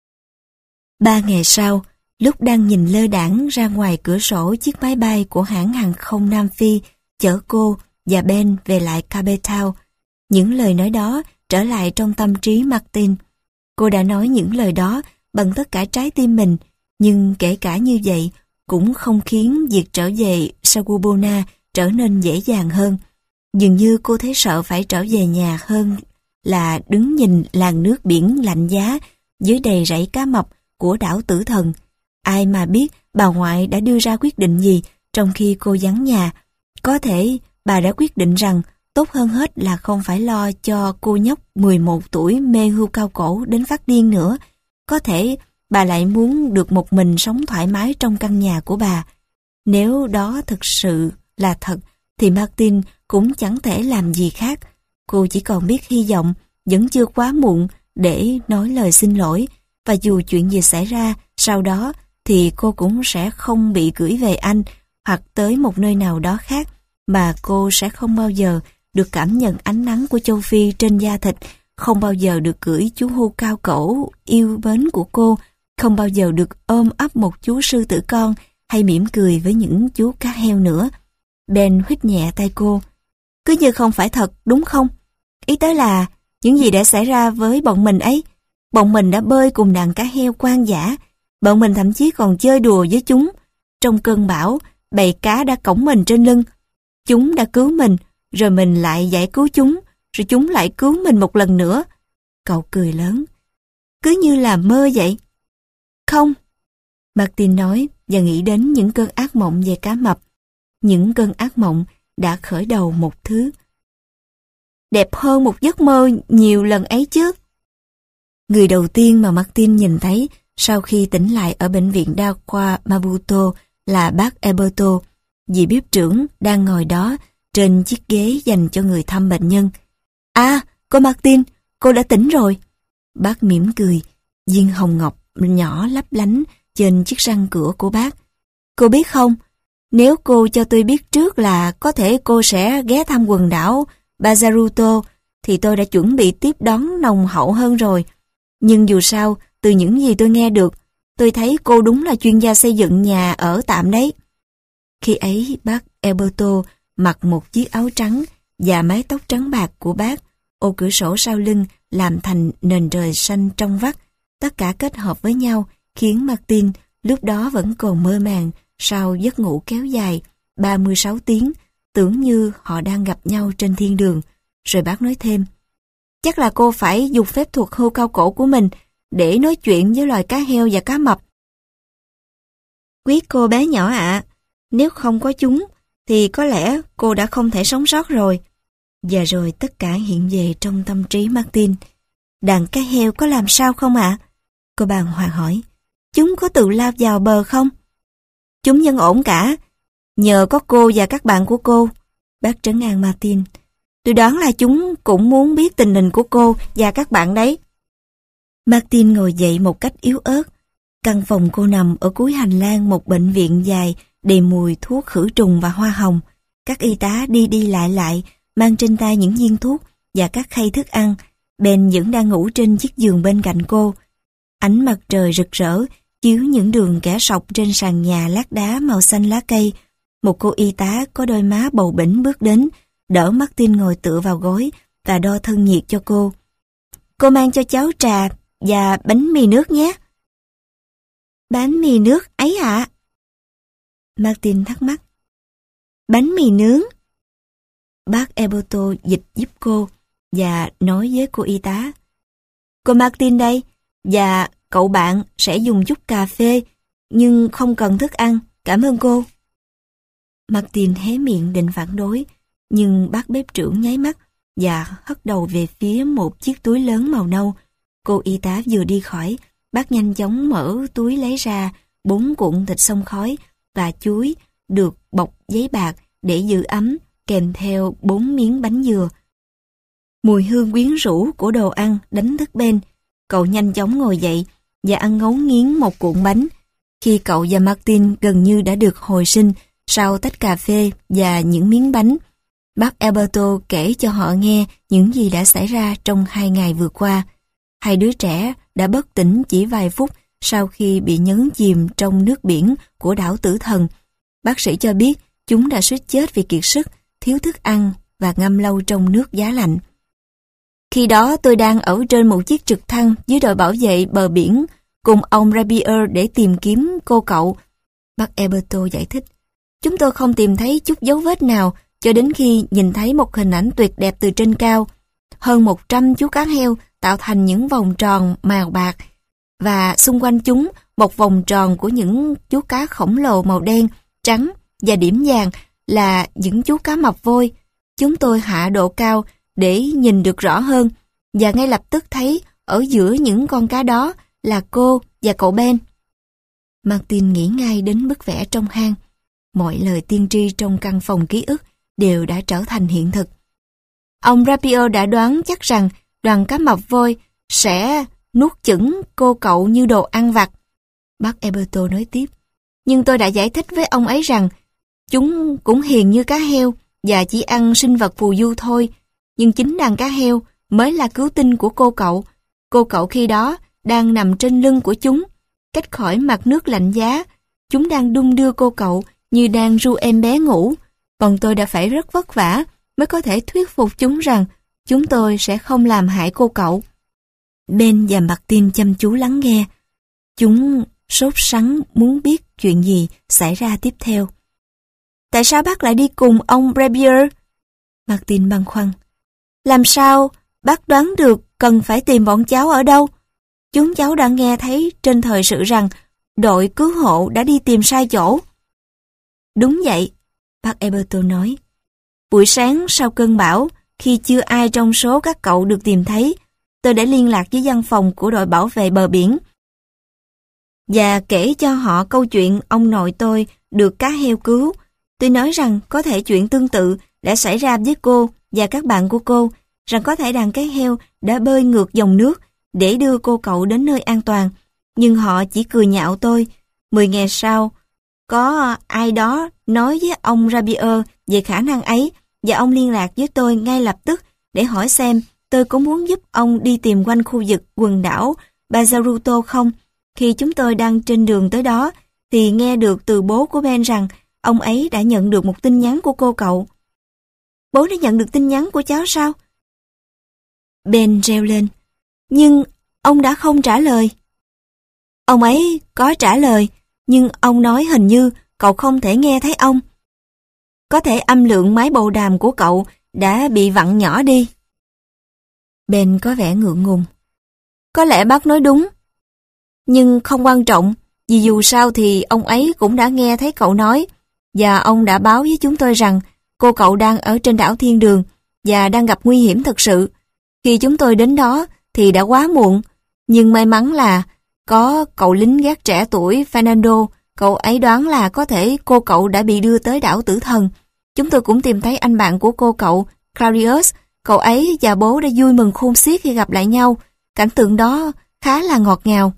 Speaker 1: 3 ngày sau, lúc đang nhìn lơ đãng ra ngoài cửa sổ chiếc máy bay của hãng hàng không Nam Phi chở cô và Ben về lại Cape Town, những lời nói đó trở lại trong tâm trí Martin. Cô đã nói những lời đó bằng tất cả trái tim mình, nhưng kể cả như vậy cũng không khiến việc trở về Sagubona trở nên dễ dàng hơn. Dường như cô thấy sợ phải trở về nhà hơn là đứng nhìn làn nước biển lạnh giá dưới đầy rẫy cá mập của đảo Tử Thần. Ai mà biết bà ngoại đã đưa ra quyết định gì trong khi cô vắng nhà. Có thể bà đã quyết định rằng tốt hơn hết là không phải lo cho cô nhóc 11 tuổi mê hưu cao cổ đến phát điên nữa. Có thể bà lại muốn được một mình sống thoải mái trong căn nhà của bà. Nếu đó thực sự là thật, thì Martin cũng chẳng thể làm gì khác. Cô chỉ còn biết hy vọng vẫn chưa quá muộn để nói lời xin lỗi, và dù chuyện gì xảy ra sau đó thì cô cũng sẽ không bị gửi về Anh hoặc tới một nơi nào đó khác, mà cô sẽ không bao giờ được cảm nhận ánh nắng của châu Phi trên da thịt, không bao giờ được cưỡi chú hươu cao cổ yêu mến của cô, không bao giờ được ôm ấp một chú sư tử con hay mỉm cười với những chú cá heo nữa. Ben huýt nhẹ tay cô. Cứ như không phải thật, đúng không? Ý tới là những gì đã xảy ra với bọn mình ấy. Bọn mình đã bơi cùng đàn cá heo hoang dã. Bọn mình thậm chí còn chơi đùa với chúng. Trong cơn bão, bầy cá đã cõng mình trên lưng. Chúng đã cứu mình, rồi mình lại giải cứu chúng, rồi chúng lại cứu mình một lần nữa. Cậu cười lớn. Cứ như là mơ vậy. Không, Martin nói, và nghĩ đến những cơn ác mộng về cá mập. Những cơn ác mộng đã khởi đầu một thứ đẹp hơn một giấc mơ nhiều lần ấy chứ. Người đầu tiên mà Martin nhìn thấy sau khi tỉnh lại ở bệnh viện đa khoa Mabuto là bác Alberto, vị bếp trưởng đang ngồi đó trên chiếc ghế dành cho người thăm bệnh nhân. À, cô Martin, cô đã tỉnh rồi. Bác mỉm cười, viên hồng ngọc nhỏ lấp lánh trên chiếc răng cửa của bác. Cô biết không, nếu cô cho tôi biết trước là có thể cô sẽ ghé thăm quần đảo Bazaruto thì tôi đã chuẩn bị tiếp đón nồng hậu hơn rồi. Nhưng dù sao, từ những gì tôi nghe được, tôi thấy cô đúng là chuyên gia xây dựng nhà ở tạm đấy. Khi ấy, bác Alberto mặc một chiếc áo trắng và mái tóc trắng bạc của bác, ô cửa sổ sau lưng làm thành nền trời xanh trong vắt. Tất cả kết hợp với nhau khiến Martin lúc đó vẫn còn mơ màng sau giấc ngủ kéo dài 36 tiếng, tưởng như họ đang gặp nhau trên thiên đường. Rồi bác nói thêm, chắc là cô phải dùng phép thuật hưu cao cổ của mình để nói chuyện với loài cá heo và cá mập. Quý cô bé nhỏ ạ, nếu không có chúng thì có lẽ cô đã không thể sống sót rồi. Và rồi tất cả hiện về trong tâm trí Martin. Đàn cá heo có làm sao không ạ? Cô bàng hoàng hỏi. Chúng có tự lao vào bờ không? Chúng vẫn ổn cả. Nhờ có cô và các bạn của cô. Bác trấn an Martin. Tôi đoán là chúng cũng muốn biết tình hình của cô và các bạn đấy. Martin ngồi dậy một cách yếu ớt. Căn phòng cô nằm ở cuối hành lang một bệnh viện dài đầy mùi thuốc khử trùng và hoa hồng. Các y tá đi đi lại, mang trên tay những viên thuốc và các khay thức ăn. Ben vẫn đang ngủ trên chiếc giường bên cạnh cô. Ánh mặt trời rực rỡ chiếu những đường kẻ sọc trên sàn nhà lát đá màu xanh lá cây. Một cô y tá có đôi má bầu bĩnh bước đến, đỡ Martin ngồi tựa vào gối và đo thân nhiệt cho cô. Cô mang cho cháu trà và bánh mì nước nhé. Bánh mì nước ấy ạ? Martin thắc mắc. Bánh mì nướng. Bác Alberto dịch giúp cô và nói với cô y tá. Cô Martin đây, và cậu bạn sẽ dùng chút cà phê, nhưng không cần thức ăn, cảm ơn cô. Martin hé miệng định phản đối, nhưng bác bếp trưởng nháy mắt và hất đầu về phía một chiếc túi lớn màu nâu. Cô y tá vừa đi khỏi, bác nhanh chóng mở túi lấy ra 4 cuộn thịt xông khói và chuối được bọc giấy bạc để giữ ấm, kèm theo 4 miếng bánh dừa. Mùi hương quyến rũ của đồ ăn đánh thức Ben. Cậu nhanh chóng ngồi dậy và ăn ngấu nghiến một cuộn bánh. Khi cậu và Martin gần như đã được hồi sinh sau tách cà phê và những miếng bánh, bác Alberto kể cho họ nghe những gì đã xảy ra trong 2 ngày vừa qua. 2 đứa trẻ đã bất tỉnh chỉ vài phút sau khi bị nhấn chìm trong nước biển của đảo Tử Thần. Bác sĩ cho biết chúng đã suýt chết vì kiệt sức, thiếu thức ăn và ngâm lâu trong nước giá lạnh. Khi đó tôi đang ở trên một chiếc trực thăng dưới đội bảo vệ bờ biển cùng ông Rapier để tìm kiếm cô cậu. Bác Alberto giải thích. Chúng tôi không tìm thấy chút dấu vết nào cho đến khi nhìn thấy một hình ảnh tuyệt đẹp từ trên cao. Hơn 100 chú cá heo tạo thành những vòng tròn màu bạc và xung quanh chúng một vòng tròn của những chú cá khổng lồ màu đen, trắng và điểm vàng là những chú cá mập vôi. Chúng tôi hạ độ cao để nhìn được rõ hơn và ngay lập tức thấy ở giữa những con cá đó là cô và cậu Ben. Martin nghĩ ngay đến bức vẽ trong hang. Mọi lời tiên tri trong căn phòng ký ức đều đã trở thành hiện thực. Ông Rapier đã đoán chắc rằng đoàn cá mập vôi sẽ nuốt chửng cô cậu như đồ ăn vặt. Bác Alberto nói tiếp. Nhưng tôi đã giải thích với ông ấy rằng chúng cũng hiền như cá heo và chỉ ăn sinh vật phù du thôi. Nhưng chính đàn cá heo mới là cứu tinh của cô cậu. Cô cậu khi đó đang nằm trên lưng của chúng, cách khỏi mặt nước lạnh giá. Chúng đang đung đưa cô cậu như đang ru em bé ngủ. Còn tôi đã phải rất vất vả mới có thể thuyết phục chúng rằng chúng tôi sẽ không làm hại cô cậu. Ben và Martin chăm chú lắng nghe. Chúng sốt sắng muốn biết chuyện gì xảy ra tiếp theo. Tại sao bác lại đi cùng ông Rapier? Martin băn khoăn. Làm sao bác đoán được cần phải tìm bọn cháu ở đâu? Chúng cháu đã nghe thấy trên thời sự rằng đội cứu hộ đã đi tìm sai chỗ. Đúng vậy, bác Eberton nói. Buổi sáng sau cơn bão, khi chưa ai trong số các cậu được tìm thấy, tôi đã liên lạc với văn phòng của đội bảo vệ bờ biển và kể cho họ câu chuyện ông nội tôi được cá heo cứu. Tôi nói rằng có thể chuyện tương tự đã xảy ra với cô và các bạn của cô, rằng có thể đàn cá heo đã bơi ngược dòng nước để đưa cô cậu đến nơi an toàn. Nhưng họ chỉ cười nhạo tôi. 10 ngày sau, có ai đó nói với ông Rabier về khả năng ấy và ông liên lạc với tôi ngay lập tức để hỏi xem tôi có muốn giúp ông đi tìm quanh khu vực quần đảo Bazaruto không. Khi chúng tôi đang trên đường tới đó thì nghe được từ bố của Ben rằng ông ấy đã nhận được một tin nhắn của cô cậu. Bố đã nhận được tin nhắn của cháu sao? Ben reo lên. Nhưng ông đã không trả lời. Ông ấy có trả lời, nhưng ông nói hình như cậu không thể nghe thấy ông. Có thể âm lượng máy bầu đàm của cậu đã bị vặn nhỏ đi. Ben có vẻ ngượng ngùng. Có lẽ bác nói đúng. Nhưng không quan trọng, vì dù sao thì ông ấy cũng đã nghe thấy cậu nói, và ông đã báo với chúng tôi rằng cô cậu đang ở trên đảo Thiên Đường và đang gặp nguy hiểm thật sự. Khi chúng tôi đến đó thì đã quá muộn, nhưng may mắn là có cậu lính gác trẻ tuổi Fernando, cậu ấy đoán là có thể cô cậu đã bị đưa tới đảo Tử Thần. Chúng tôi cũng tìm thấy anh bạn của cô cậu, Claudius. Cậu ấy và bố đã vui mừng khôn xiết khi gặp lại nhau. Cảnh tượng đó khá là ngọt ngào.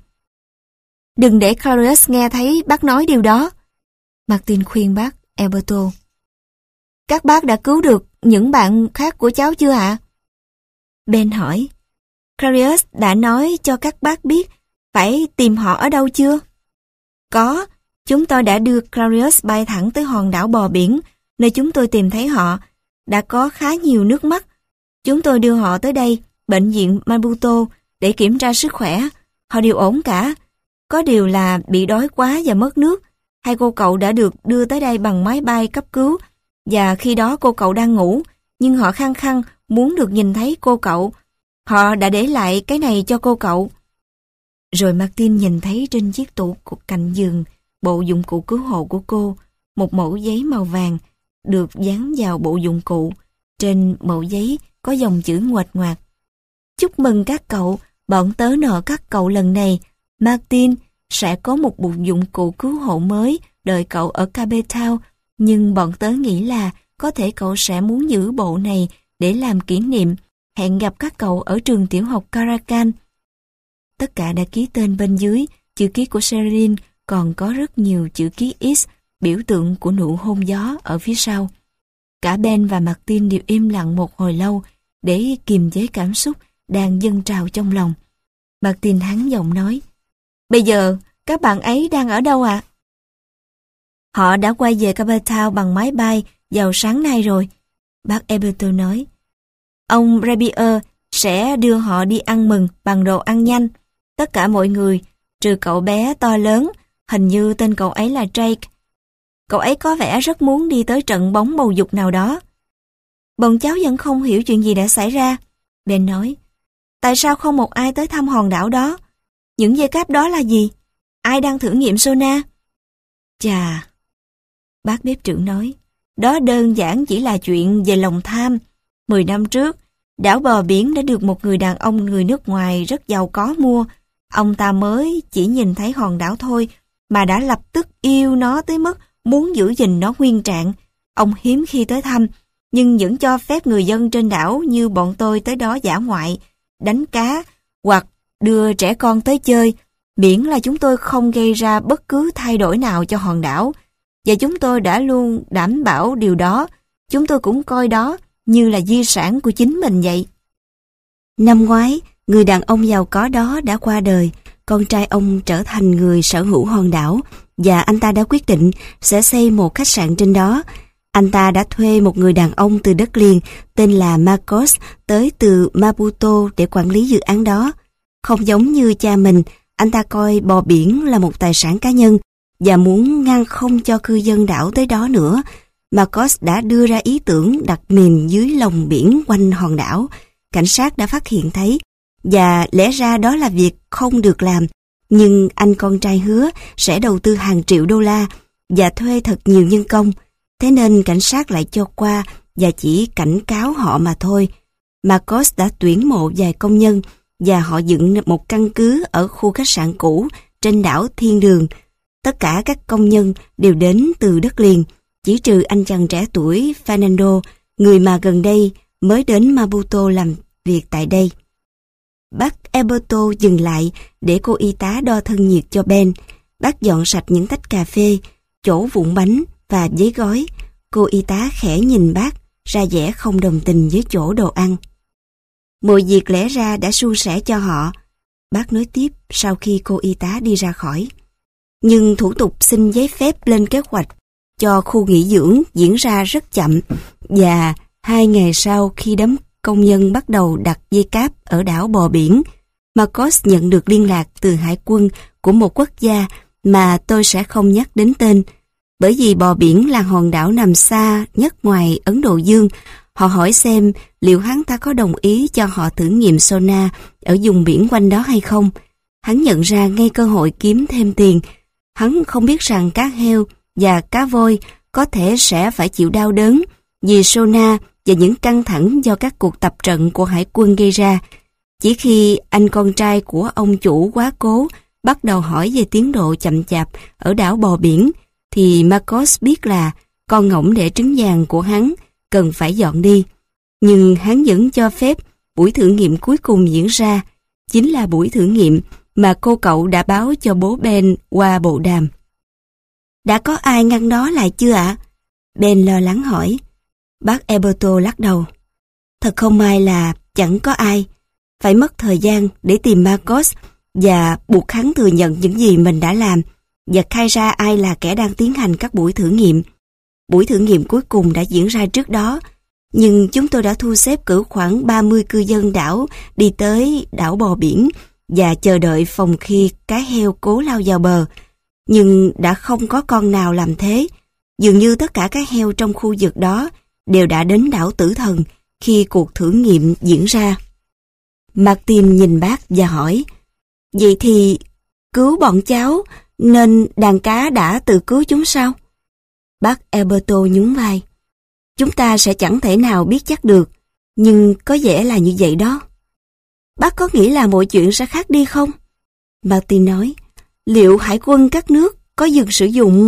Speaker 1: Đừng để Claudius nghe thấy bác nói điều đó. Martin khuyên bác Alberto. Các bác đã cứu được những bạn khác của cháu chưa ạ? Ben hỏi. Claudius đã nói cho các bác biết phải tìm họ ở đâu chưa? Có, chúng tôi đã đưa Claudius bay thẳng tới hòn đảo bò biển, nơi chúng tôi tìm thấy họ. Đã có khá nhiều nước mắt. Chúng tôi đưa họ tới đây, bệnh viện Maputo, để kiểm tra sức khỏe. Họ đều ổn cả. Có điều là bị đói quá và mất nước. Hai cô cậu đã được đưa tới đây bằng máy bay cấp cứu, và khi đó cô cậu đang ngủ, nhưng họ khăng khăng muốn được nhìn thấy cô cậu. Họ đã để lại cái này cho cô cậu. Rồi Martin nhìn thấy trên chiếc tủ cạnh giường bộ dụng cụ cứu hộ của cô, một mẩu giấy màu vàng được dán vào bộ dụng cụ. Trên mẩu giấy có dòng chữ nguệch ngoạc. Chúc mừng các cậu, bọn tớ nợ các cậu lần này. Martin sẽ có một bộ dụng cụ cứu hộ mới đợi cậu ở Cape Town, nhưng bọn tớ nghĩ là có thể cậu sẽ muốn giữ bộ này để làm kỷ niệm. Hẹn gặp các cậu ở trường tiểu học Caracan. Tất cả đã ký tên bên dưới, chữ ký của Sherilyn còn có rất nhiều chữ ký X, biểu tượng của nụ hôn gió ở phía sau. Cả Ben và Martin đều im lặng một hồi lâu để kiềm chế cảm xúc đang dâng trào trong lòng. Martin hắn giọng nói, bây giờ các bạn ấy đang ở đâu ạ? Họ đã quay về Cape Town bằng máy bay vào sáng nay rồi, bác Eberton nói. Ông Rabier sẽ đưa họ đi ăn mừng bằng đồ ăn nhanh. Tất cả mọi người, trừ cậu bé to lớn, hình như tên cậu ấy là Drake. Cậu ấy có vẻ rất muốn đi tới trận bóng bầu dục nào đó. Bọn cháu vẫn không hiểu chuyện gì đã xảy ra, Ben nói. Tại sao không một ai tới thăm hòn đảo đó? Những dây cáp đó là gì? Ai đang thử nghiệm sonar? Chà, bác bếp trưởng nói, đó đơn giản chỉ là chuyện về lòng tham. 10 năm trước, đảo bờ biển đã được một người đàn ông người nước ngoài rất giàu có mua. Ông ta mới chỉ nhìn thấy hòn đảo thôi mà đã lập tức yêu nó tới mức muốn giữ gìn nó nguyên trạng. Ông hiếm khi tới thăm, nhưng vẫn cho phép người dân trên đảo như bọn tôi tới đó dã ngoại, đánh cá hoặc đưa trẻ con tới chơi, miễn là chúng tôi không gây ra bất cứ thay đổi nào cho hòn đảo. Và chúng tôi đã luôn đảm bảo điều đó. Chúng tôi cũng coi đó như là di sản của chính mình vậy. Năm ngoái, người đàn ông giàu có đó đã qua đời. Con trai ông trở thành người sở hữu hòn đảo và anh ta đã quyết định sẽ xây một khách sạn trên đó. Anh ta đã thuê một người đàn ông từ đất liền tên là Marcos tới từ Maputo để quản lý dự án đó. Không giống như cha mình, anh ta coi bò biển là một tài sản cá nhân và muốn ngăn không cho cư dân đảo tới đó nữa. Marcos đã đưa ra ý tưởng đặt mìn dưới lòng biển quanh hòn đảo. Cảnh sát đã phát hiện thấy, và lẽ ra đó là việc không được làm, Nhưng anh con trai hứa sẽ đầu tư hàng triệu đô la và thuê thật nhiều nhân công. Thế nên cảnh sát lại cho qua và chỉ cảnh cáo họ mà thôi. Marcos đã tuyển mộ vài công nhân và họ dựng một căn cứ ở khu khách sạn cũ trên đảo Thiên Đường. Tất cả các công nhân đều đến từ đất liền, chỉ trừ anh chàng trẻ tuổi Fernando, người mà gần đây mới đến Maputo làm việc tại đây. Bác Alberto dừng lại để cô y tá đo thân nhiệt cho Ben. Bác dọn sạch những tách cà phê, chỗ vụn bánh và giấy gói. Cô y tá khẽ nhìn bác, ra vẻ không đồng tình với chỗ đồ ăn. Mọi việc lẽ ra đã suôn sẻ cho họ, bác nói tiếp sau khi cô y tá đi ra khỏi. Nhưng thủ tục xin giấy phép lên kế hoạch cho khu nghỉ dưỡng diễn ra rất chậm, và 2 ngày sau khi đám công nhân bắt đầu đặt dây cáp ở đảo bờ biển, Marcos nhận được liên lạc từ hải quân của một quốc gia mà tôi sẽ không nhắc đến tên, bởi vì bờ biển là hòn đảo nằm xa nhất ngoài Ấn Độ Dương. Họ hỏi xem liệu hắn ta có đồng ý cho họ thử nghiệm sonar ở vùng biển quanh đó hay không. Hắn nhận ra ngay cơ hội kiếm thêm tiền. Hắn không biết rằng cá heo và cá voi có thể sẽ phải chịu đau đớn vì sonar và những căng thẳng do các cuộc tập trận của hải quân gây ra. Chỉ khi anh con trai của ông chủ quá cố bắt đầu hỏi về tiến độ chậm chạp ở đảo bò biển, thì Marcos biết là con ngỗng đẻ trứng vàng của hắn cần phải dọn đi. Nhưng hắn vẫn cho phép buổi thử nghiệm cuối cùng diễn ra, chính là buổi thử nghiệm mà cô cậu đã báo cho bố Ben qua bộ đàm. Đã có ai ngăn nó lại chưa ạ? Ben lo lắng hỏi. Bác Alberto lắc đầu. Thật không may là chẳng có ai. Phải mất thời gian để tìm Marcos và buộc hắn thừa nhận những gì mình đã làm và khai ra ai là kẻ đang tiến hành các buổi thử nghiệm. Buổi thử nghiệm cuối cùng đã diễn ra trước đó, nhưng chúng tôi đã thu xếp cử khoảng 30 cư dân đảo đi tới đảo bò biển và chờ đợi phòng khi cá heo cố lao vào bờ. Nhưng đã không có con nào làm thế. Dường như tất cả các heo trong khu vực đó đều đã đến đảo Tử Thần khi cuộc thử nghiệm diễn ra. Martin nhìn bác và hỏi, vậy thì cứu bọn cháu nên đàn cá đã tự cứu chúng sao? Bác Alberto nhún vai. Chúng ta sẽ chẳng thể nào biết chắc được, nhưng có vẻ là như vậy đó. Bác có nghĩ là mọi chuyện sẽ khác đi không? Martin nói, liệu hải quân các nước có dừng sử dụng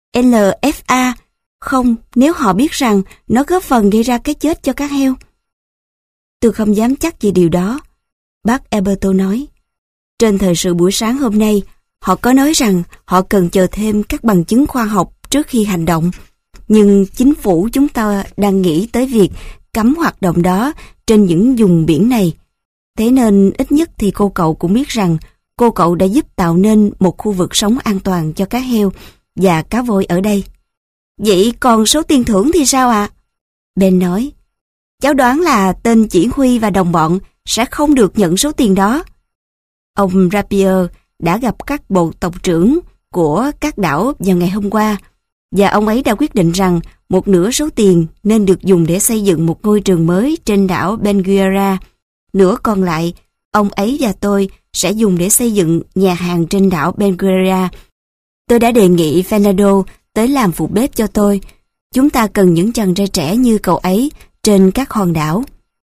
Speaker 1: LFA không nếu họ biết rằng nó góp phần gây ra cái chết cho các heo? Tôi không dám chắc về điều đó, bác Alberto nói. Trên thời sự buổi sáng hôm nay, họ có nói rằng họ cần chờ thêm các bằng chứng khoa học trước khi hành động. Nhưng chính phủ chúng ta đang nghĩ tới việc cấm hoạt động đó trên những vùng biển này. Thế nên ít nhất thì cô cậu cũng biết rằng cô cậu đã giúp tạo nên một khu vực sống an toàn cho cá heo và cá voi ở đây. Vậy còn số tiền thưởng thì sao ạ? Ben nói, cháu đoán là tên chỉ huy và đồng bọn sẽ không được nhận số tiền đó. Ông Rapier đã gặp các bộ tộc trưởng của các đảo vào ngày hôm qua, và ông ấy đã quyết định rằng một nửa số tiền nên được dùng để xây dựng một ngôi trường mới trên đảo Benguera. Nửa còn lại, ông ấy và tôi sẽ dùng để xây dựng nhà hàng trên đảo Benguera. Tôi đã đề nghị Fernando tới làm phụ bếp cho tôi. Chúng ta cần những chàng trai trẻ như cậu ấy trên các hòn đảo.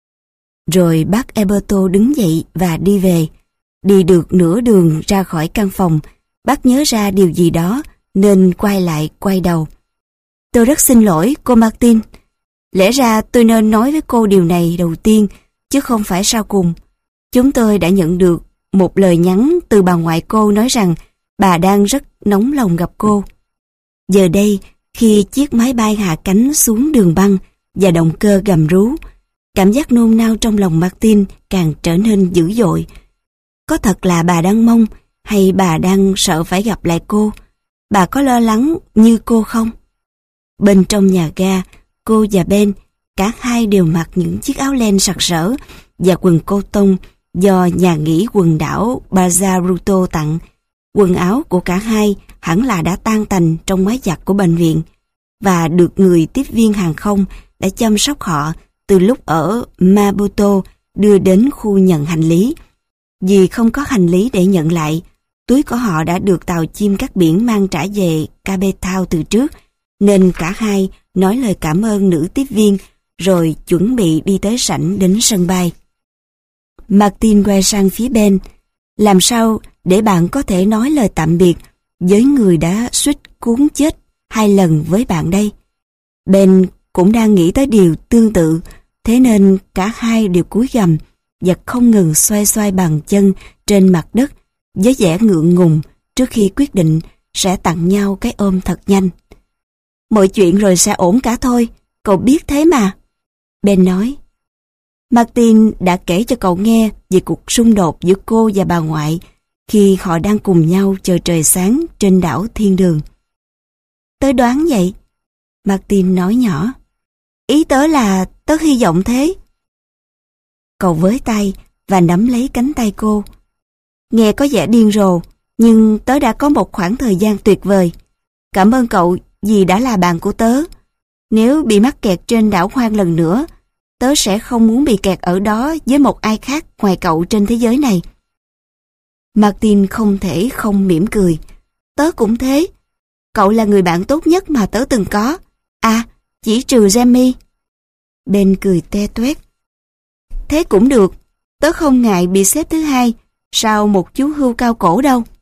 Speaker 1: Rồi bác Alberto đứng dậy và đi về. Đi được nửa đường ra khỏi căn phòng, bác nhớ ra điều gì đó nên quay đầu. Tôi rất xin lỗi cô Martin. Lẽ ra tôi nên nói với cô điều này đầu tiên, chứ không phải sau cùng. Chúng tôi đã nhận được một lời nhắn từ bà ngoại cô nói rằng bà đang rất nóng lòng gặp cô. Giờ đây, khi chiếc máy bay hạ cánh xuống đường băng và động cơ gầm rú, cảm giác nôn nao trong lòng Martin càng trở nên dữ dội. Có thật là bà đang mong hay bà đang sợ phải gặp lại cô? Bà có lo lắng như cô không? Bên trong nhà ga, cô và Ben, cả hai đều mặc những chiếc áo len sặc sỡ và quần cô tông do nhà nghỉ quần đảo Bazaruto tặng. Quần áo của cả hai hẳn là đã tan tành trong máy giặt của bệnh viện và được người tiếp viên hàng không đã chăm sóc họ từ lúc ở Maputo đưa đến khu nhận hành lý. Vì không có hành lý để nhận lại, Túi của họ đã được tàu chim cắt biển mang trả về Cape Town từ trước, nên cả hai nói lời cảm ơn nữ tiếp viên rồi chuẩn bị đi tới sảnh đến sân bay. Martin quay sang phía Ben. Làm sao để bạn có thể nói lời tạm biệt với người đã suýt cuốn chết 2 lần với bạn đây? Ben cũng đang nghĩ tới điều tương tự, thế nên cả hai đều cúi gằm và không ngừng xoay xoay bàn chân trên mặt đất với vẻ ngượng ngùng trước khi quyết định sẽ tặng nhau cái ôm thật nhanh. Mọi chuyện rồi sẽ ổn cả thôi, cậu biết thế mà. Ben nói. Martin đã kể cho cậu nghe về cuộc xung đột giữa cô và bà ngoại khi họ đang cùng nhau chờ trời sáng trên đảo Thiên Đường. Tớ đoán vậy, Martin nói nhỏ. Ý tớ là tớ hy vọng thế. Cậu với tay và nắm lấy cánh tay cô. Nghe có vẻ điên rồ, nhưng tớ đã có một khoảng thời gian tuyệt vời. Cảm ơn cậu vì đã là bạn của tớ. Nếu bị mắc kẹt trên đảo hoang lần nữa, tớ sẽ không muốn bị kẹt ở đó với một ai khác ngoài cậu trên thế giới này. Martin không thể không mỉm cười. Tớ cũng thế. Cậu là người bạn tốt nhất mà tớ từng có. À, chỉ trừ Jamie. Ben cười te toét. Thế cũng được. Tớ không ngại bị xếp thứ hai sau một chú hươu cao cổ đâu.